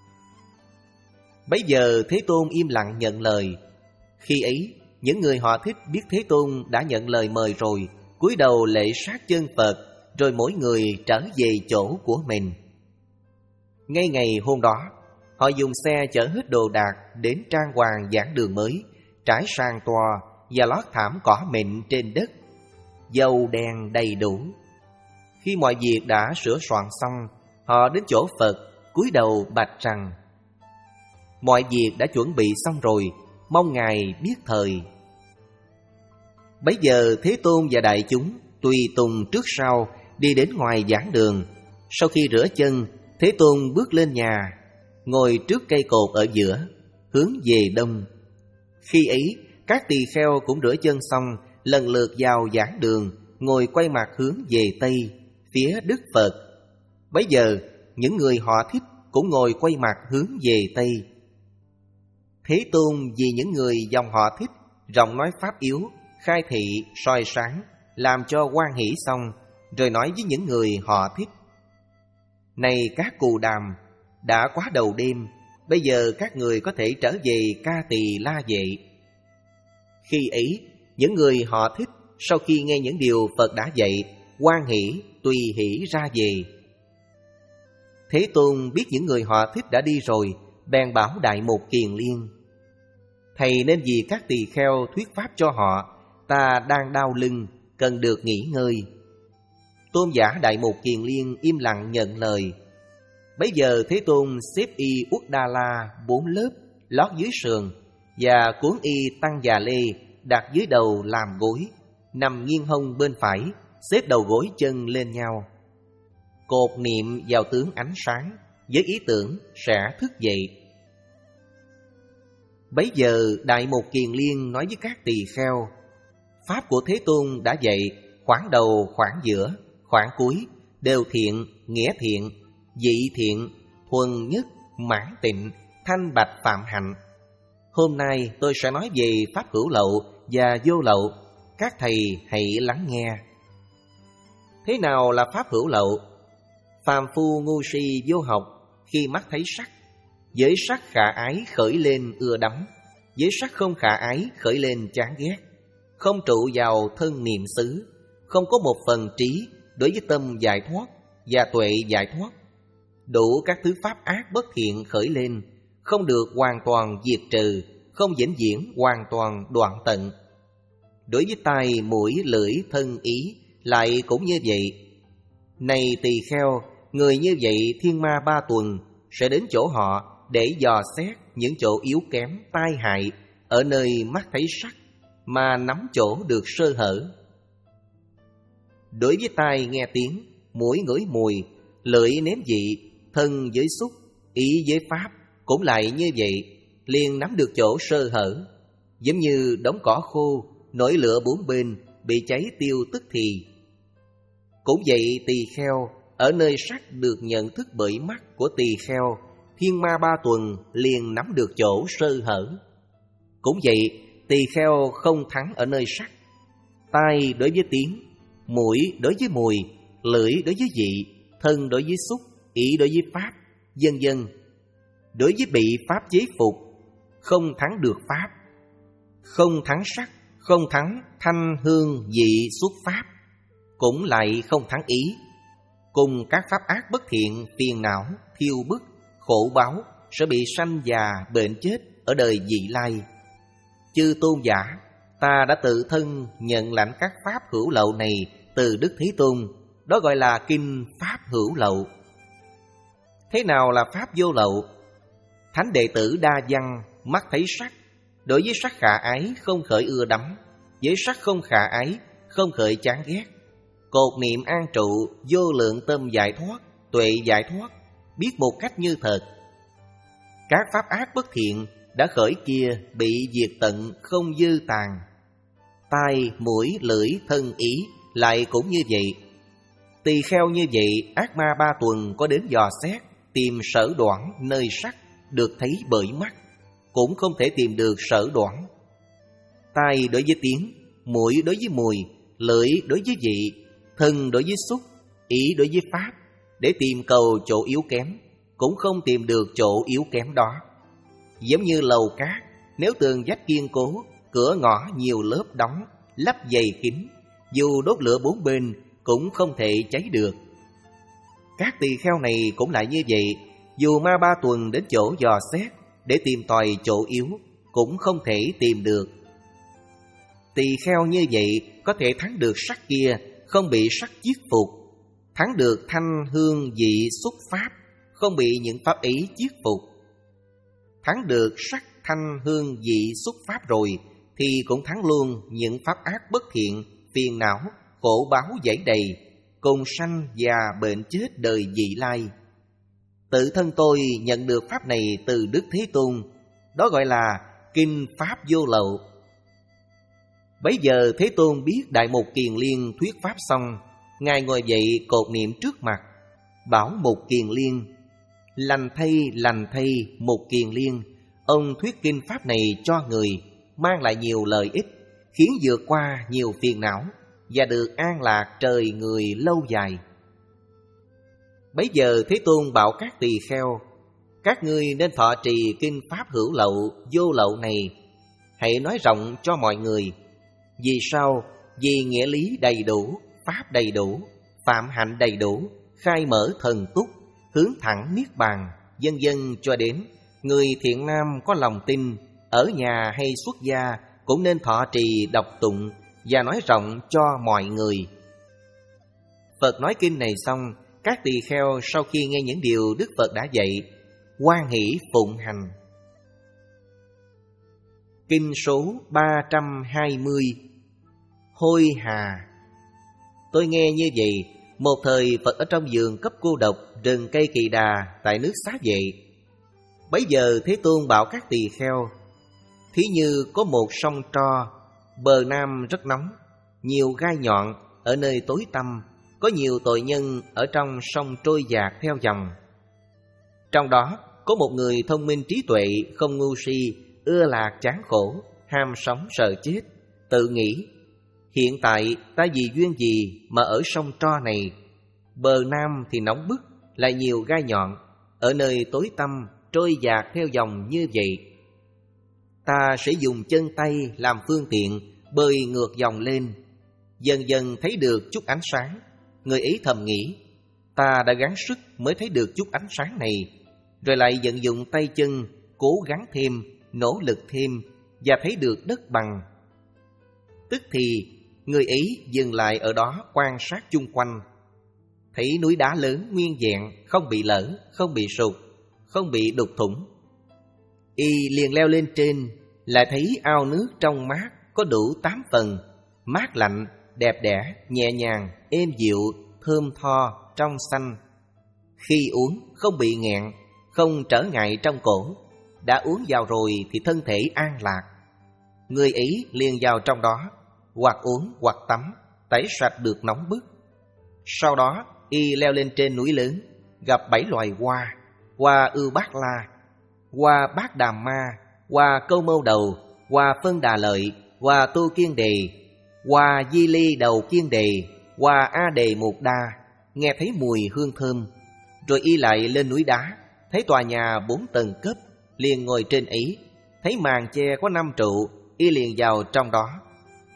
Bấy giờ Thế Tôn im lặng nhận lời. Khi ấy, những người họ thích biết Thế Tôn đã nhận lời mời rồi, cúi đầu lễ sát chân Phật, rồi mỗi người trở về chỗ của mình. Ngay ngày hôm đó, họ dùng xe chở hết đồ đạc đến trang hoàng giảng đường mới, trải sàn tòa và lót thảm cỏ mịn trên đất, dầu đèn đầy đủ. Khi mọi việc đã sửa soạn xong, họ đến chỗ Phật, cúi đầu bạch rằng: Mọi việc đã chuẩn bị xong rồi, mong Ngài biết thời. Bấy giờ Thế Tôn và đại chúng tùy tùng trước sau đi đến ngoài giảng đường. Sau khi rửa chân, Thế Tôn bước lên nhà, ngồi trước cây cột ở giữa, hướng về đông. Khi ấy, các tỳ kheo cũng rửa chân xong, lần lượt vào giảng đường, ngồi quay mặt hướng về tây, phía Đức Phật. Bấy giờ, những người họ thích cũng ngồi quay mặt hướng về tây. Thế Tôn vì những người dòng họ thích, rộng nói pháp yếu, khai thị, soi sáng, làm cho hoan hỷ xong, rồi nói với những người họ thích: Này các cù đàm, đã quá đầu đêm, bây giờ các người có thể trở về Ca Tỳ La Vệ. Khi ấy, những người họ thích sau khi nghe những điều Phật đã dạy, hoan hỷ, tùy hỷ ra về. Thế Tôn biết những người họ thích đã đi rồi, bèn bảo Đại Mục Kiền Liên: Thầy nên vì các tỳ kheo thuyết pháp cho họ, ta đang đau lưng, cần được nghỉ ngơi. Tôn giả Đại Mục Kiền Liên im lặng nhận lời. Bấy giờ Thế Tôn xếp y Uất Đa La bốn lớp, lót dưới sườn, và cuốn y Tăng Già Lê đặt dưới đầu làm gối, nằm nghiêng hông bên phải, xếp đầu gối chân lên nhau. Cột niệm vào tướng ánh sáng, với ý tưởng sẽ thức dậy. Bấy giờ Đại Mục Kiền Liên nói với các tỳ kheo: Pháp của Thế Tôn đã dạy, khoảng đầu, khoảng giữa, khoảng cuối đều thiện, nghĩa thiện, dị thiện, thuần nhất, mãn tịnh, thanh bạch phạm hạnh. Hôm nay tôi sẽ nói về pháp hữu lậu và vô lậu, các thầy hãy lắng nghe. Thế nào là pháp hữu lậu? Phàm phu ngu si vô học, khi mắt thấy sắc, với sắc khả ái khởi lên ưa đắm, với sắc không khả ái khởi lên chán ghét, không trụ vào thân niệm xứ, không có một phần trí đối với tâm giải thoát và tuệ giải thoát, đủ các thứ pháp ác bất thiện khởi lên, không được hoàn toàn diệt trừ, không vĩnh viễn hoàn toàn đoạn tận. Đối với tai, mũi, lưỡi, thân, ý lại cũng như vậy. Này tỳ kheo, người như vậy thiên ma ba tuần sẽ đến chỗ họ để dò xét những chỗ yếu kém, tai hại ở nơi mắt thấy sắc, mà nắm chỗ được sơ hở. Đối với tai nghe tiếng, mũi ngửi mùi, lưỡi nếm vị, thân với xúc, ý với pháp cũng lại như vậy, liền nắm được chỗ sơ hở. Giống như đống cỏ khô, nổi lửa bốn bên, bị cháy tiêu tức thì. Cũng vậy tỳ kheo, ở nơi sắc được nhận thức bởi mắt của tỳ kheo, thiên ma ba tuần liền nắm được chỗ sơ hở. Cũng vậy, tỳ kheo không thắng ở nơi sắc. Tai đối với tiếng, mũi đối với mùi, lưỡi đối với vị, thân đối với xúc, ý đối với pháp, vân vân. Đối với bị pháp chế phục, không thắng được pháp. Không thắng sắc không thắng thanh hương dị xuất pháp, cũng lại không thắng ý. Cùng các pháp ác bất thiện, phiền não, thiêu bức, khổ báo sẽ bị sanh già bệnh chết ở đời vị lai. Chư tôn giả, ta đã tự thân nhận lãnh các pháp hữu lậu này từ Đức Thế Tôn, đó gọi là kinh pháp hữu lậu. Thế nào là pháp vô lậu? Thánh đệ tử đa văn, mắt thấy sắc, đối với sắc khả ái không khởi ưa đắm, với sắc không khả ái không khởi chán ghét. Cột niệm an trụ, vô lượng tâm giải thoát, tuệ giải thoát, biết một cách như thật. Các pháp ác bất thiện đã khởi kia bị diệt tận, không dư tàn. Tai, mũi, lưỡi, thân, ý lại cũng như vậy. Tỳ kheo như vậy, ác ma ba tuần có đến dò xét, tìm sở đoản nơi sắc được thấy bởi mắt, cũng không thể tìm được sở đoản. Tai đối với tiếng, mũi đối với mùi, lưỡi đối với vị, thân đối với xúc, ý đối với pháp, để tìm cầu chỗ yếu kém, cũng không tìm được chỗ yếu kém đó. Giống như lầu cát, nếu tường vách kiên cố, cửa ngõ nhiều lớp đóng, lắp dày kín, dù đốt lửa bốn bên cũng không thể cháy được. Các tỳ kheo này cũng lại như vậy, dù ma ba tuần đến chỗ dò xét để tìm tòi chỗ yếu, cũng không thể tìm được. Tỳ kheo như vậy có thể thắng được sắc kia, không bị sắc chiết phục, thắng được thanh hương vị xuất pháp, không bị những pháp ý chiết phục. Thắng được sắc thanh hương vị xuất pháp rồi thì cũng thắng luôn những pháp ác bất thiện, phiền não, khổ báo dẫy đầy, cùng sanh già bệnh chết đời vị lai. Tự thân tôi nhận được pháp này từ Đức Thế Tôn, đó gọi là kinh pháp vô lậu. Bấy giờ Thế Tôn biết Đại Mục Kiền Liên thuyết pháp xong, Ngài ngồi dậy cột niệm trước mặt, bảo Mục Kiền Liên: lành thay, lành thay Mục Kiền Liên, ông thuyết kinh pháp này cho người, mang lại nhiều lợi ích, khiến vượt qua nhiều phiền não và được an lạc trời người lâu dài. Bấy giờ Thế Tôn bảo các tỳ kheo: các ngươi nên thọ trì kinh pháp hữu lậu, vô lậu này, hãy nói rộng cho mọi người. Vì sao? Vì nghĩa lý đầy đủ, pháp đầy đủ, phạm hạnh đầy đủ, khai mở thần túc, hướng thẳng niết bàn, vân vân cho đến người thiện nam có lòng tin, ở nhà hay xuất gia cũng nên thọ trì đọc tụng và nói rộng cho mọi người. Phật nói kinh này xong, các tỳ kheo sau khi nghe những điều Đức Phật đã dạy, hoan hỷ phụng hành. Kinh số ba trăm hai mươi. Hôi hà. Tôi nghe như vậy, một thời Phật ở trong vườn cấp cô độc, rừng cây kỳ đà tại nước Xá Vệ. Bấy giờ Thế Tôn bảo các tỳ kheo: thí như có một sông Tro, bờ nam rất nóng, nhiều gai nhọn, ở nơi tối tăm, có nhiều tội nhân ở trong sông trôi dạt theo dòng. Trong đó có một người thông minh trí tuệ, không ngu si, ưa lạc chán khổ, ham sống sợ chết, tự nghĩ: hiện tại ta vì duyên gì mà ở sông Tro này, bờ nam thì nóng bức, lại nhiều gai nhọn, ở nơi tối tăm trôi dạt theo dòng như vậy. Ta sẽ dùng chân tay làm phương tiện, bơi ngược dòng lên, dần dần thấy được chút ánh sáng. Người ấy thầm nghĩ: ta đã gắng sức mới thấy được chút ánh sáng này, rồi lại vận dụng tay chân, cố gắng thêm, nỗ lực thêm, và thấy được đất bằng. Tức thì người ấy dừng lại ở đó quan sát chung quanh, thấy núi đá lớn nguyên vẹn, không bị lở, không bị sụt, không bị đục thủng. Y liền leo lên trên, lại thấy ao nước trong mát có đủ tám phần, mát lạnh, đẹp đẽ, nhẹ nhàng, êm dịu, thơm tho, trong xanh. Khi uống không bị nghẹn, không trở ngại trong cổ, đã uống vào rồi thì thân thể an lạc. Người ấy liền vào trong đó, hoặc uống hoặc tắm, tẩy sạch được nóng bức. Sau đó y leo lên trên núi lớn, gặp bảy loài hoa: hoa ưu bát la, hoa bát đàm ma, hoa câu mâu đầu, hoa phân đà lợi, hoa tu kiên đề, hoa di ly đầu kiên đề, hoa a đề mục đa. Nghe thấy mùi hương thơm, rồi y lại lên núi đá, thấy tòa nhà bốn tầng cấp, liền ngồi trên ấy. Thấy màn che có năm trụ, y liền vào trong đó,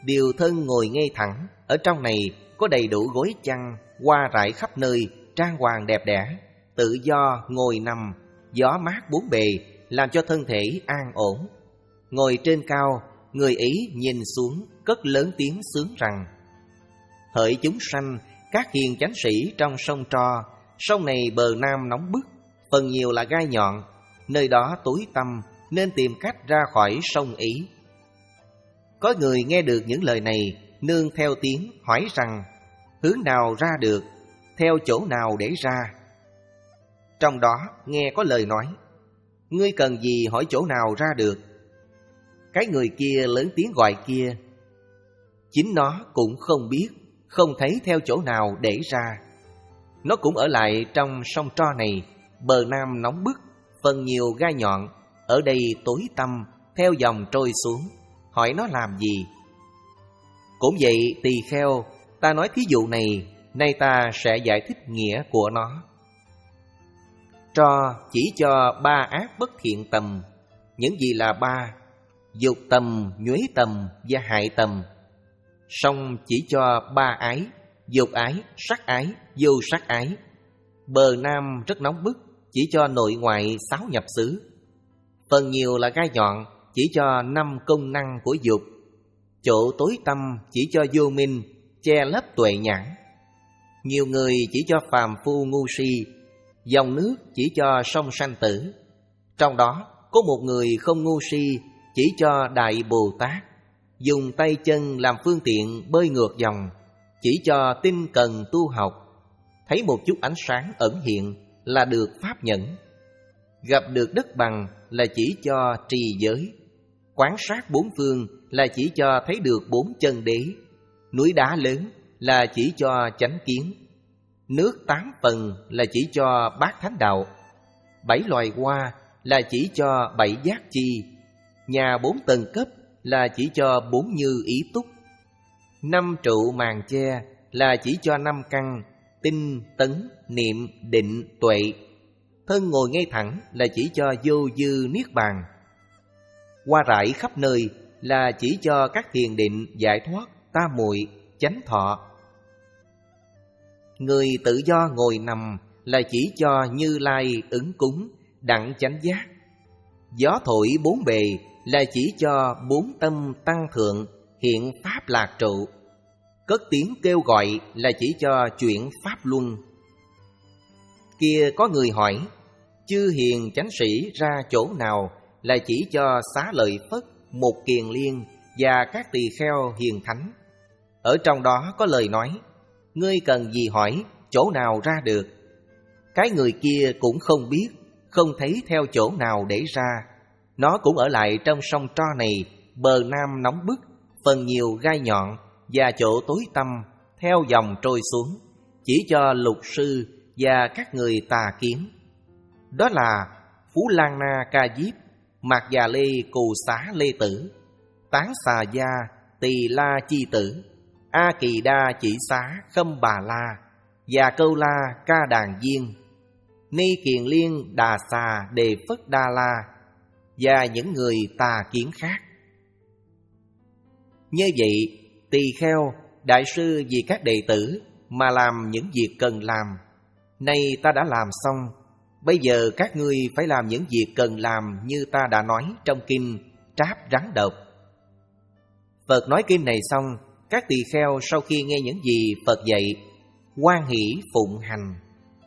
Điều thân ngồi ngay thẳng. Ở trong này có đầy đủ gối chăn, hoa rải khắp nơi, trang hoàng đẹp đẽ. Tự do ngồi nằm, gió mát bốn bề, làm cho thân thể an ổn. Ngồi trên cao, người ấy nhìn xuống, cất lớn tiếng sướng rằng: hỡi chúng sanh, các hiền chánh sĩ trong sông Tro, sông này bờ nam nóng bức, phần nhiều là gai nhọn, nơi đó tối tăm, nên tìm cách ra khỏi sông ấy. Có người nghe được những lời này, nương theo tiếng hỏi rằng: hướng nào ra được, theo chỗ nào để ra? Trong đó nghe có lời nói: ngươi cần gì hỏi chỗ nào ra được? Cái người kia lớn tiếng gọi kia. Chính nó cũng không biết, không thấy theo chỗ nào để ra. Nó cũng ở lại trong sông Tro này, bờ nam nóng bức, phần nhiều gai nhọn, ở đây tối tăm, theo dòng trôi xuống. Hỏi nó làm gì? Cũng vậy tỳ kheo, ta nói thí dụ này, nay ta sẽ giải thích nghĩa của nó. Tro chỉ cho ba ác bất thiện tầm. Những gì là ba? Dục tầm, nhuế tầm và hại tầm. Sông chỉ cho ba ái: dục ái, sắc ái, vô sắc ái. Bờ nam rất nóng bức, chỉ cho nội ngoại sáu nhập xứ. Phần nhiều là gai nhọn, chỉ cho năm công năng của dục. Chỗ tối tăm chỉ cho vô minh, che lấp tuệ nhãn. Nhiều người chỉ cho phàm phu ngu si. Dòng nước chỉ cho sông sanh tử. Trong đó có một người không ngu si, chỉ cho Đại Bồ Tát. Dùng tay chân làm phương tiện bơi ngược dòng, chỉ cho tinh cần tu học. Thấy một chút ánh sáng ẩn hiện là được pháp nhẫn. Gặp được đất bằng là chỉ cho trì giới. Quán sát bốn phương là chỉ cho thấy được bốn chân đế. Núi đá lớn là chỉ cho chánh kiến. Nước tám phần là chỉ cho bát thánh đạo. Bảy loài hoa là chỉ cho bảy giác chi. Nhà bốn tầng cấp là chỉ cho bốn như ý túc. Năm trụ màn che là chỉ cho năm căn: tinh, tấn, niệm, định, tuệ. Thân ngồi ngay thẳng là chỉ cho vô dư niết bàn. Hoa rải khắp nơi là chỉ cho các thiền định, giải thoát, tam muội, chánh thọ. Người tự do ngồi nằm là chỉ cho Như Lai ứng cúng, đặng chánh giác. Gió thổi bốn bề là chỉ cho bốn tâm tăng thượng, hiện pháp lạc trụ. Cất tiếng kêu gọi là chỉ cho chuyển pháp luân. Kia có người hỏi: chư hiền chánh sĩ ra chỗ nào? Là chỉ cho Xá Lợi Phất, Một Kiền Liên và các tỳ kheo hiền thánh. Ở trong đó có lời nói: ngươi cần gì hỏi, chỗ nào ra được? Cái người kia cũng không biết, không thấy theo chỗ nào để ra. Nó cũng ở lại trong sông Tro này, bờ nam nóng bức, phần nhiều gai nhọn và chỗ tối tăm, theo dòng trôi xuống, chỉ cho lục sư và các người tà kiến. Đó là Phú Lan Na Ca Diếp, Mạc Già Lê Cù Xá Lê Tử, Tán Xà Gia Tỳ La Chi Tử, A Kỳ Đa Chỉ Xá Khâm Bà La, và Câu La Ca Đàn Viên, Ni Kiền Liên Đà Xà Đề Phất Đa La, và những người tà kiến khác. Như vậy, tỳ kheo, đại sư vì các đệ tử mà làm những việc cần làm. Nay ta đã làm xong, bây giờ các ngươi phải làm những việc cần làm như ta đã nói trong kinh Tráp Rắn Độc. Phật nói kinh này xong, các tỳ kheo sau khi nghe những gì Phật dạy, hoan hỷ phụng hành.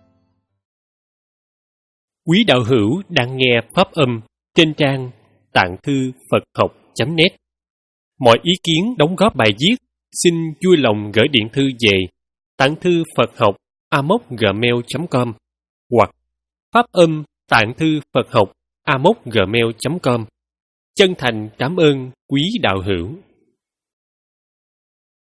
Quý đạo hữu đang nghe pháp âm trên trang tạng thư Phật học chấm net. Mọi ý kiến đóng góp bài viết xin vui lòng gửi điện thư về tạng thư Phật học a m o c gmail chấm com hoặc pháp âm tạng thư Phật học a m o c gmail chấm com. Chân thành cảm ơn quý đạo hữu.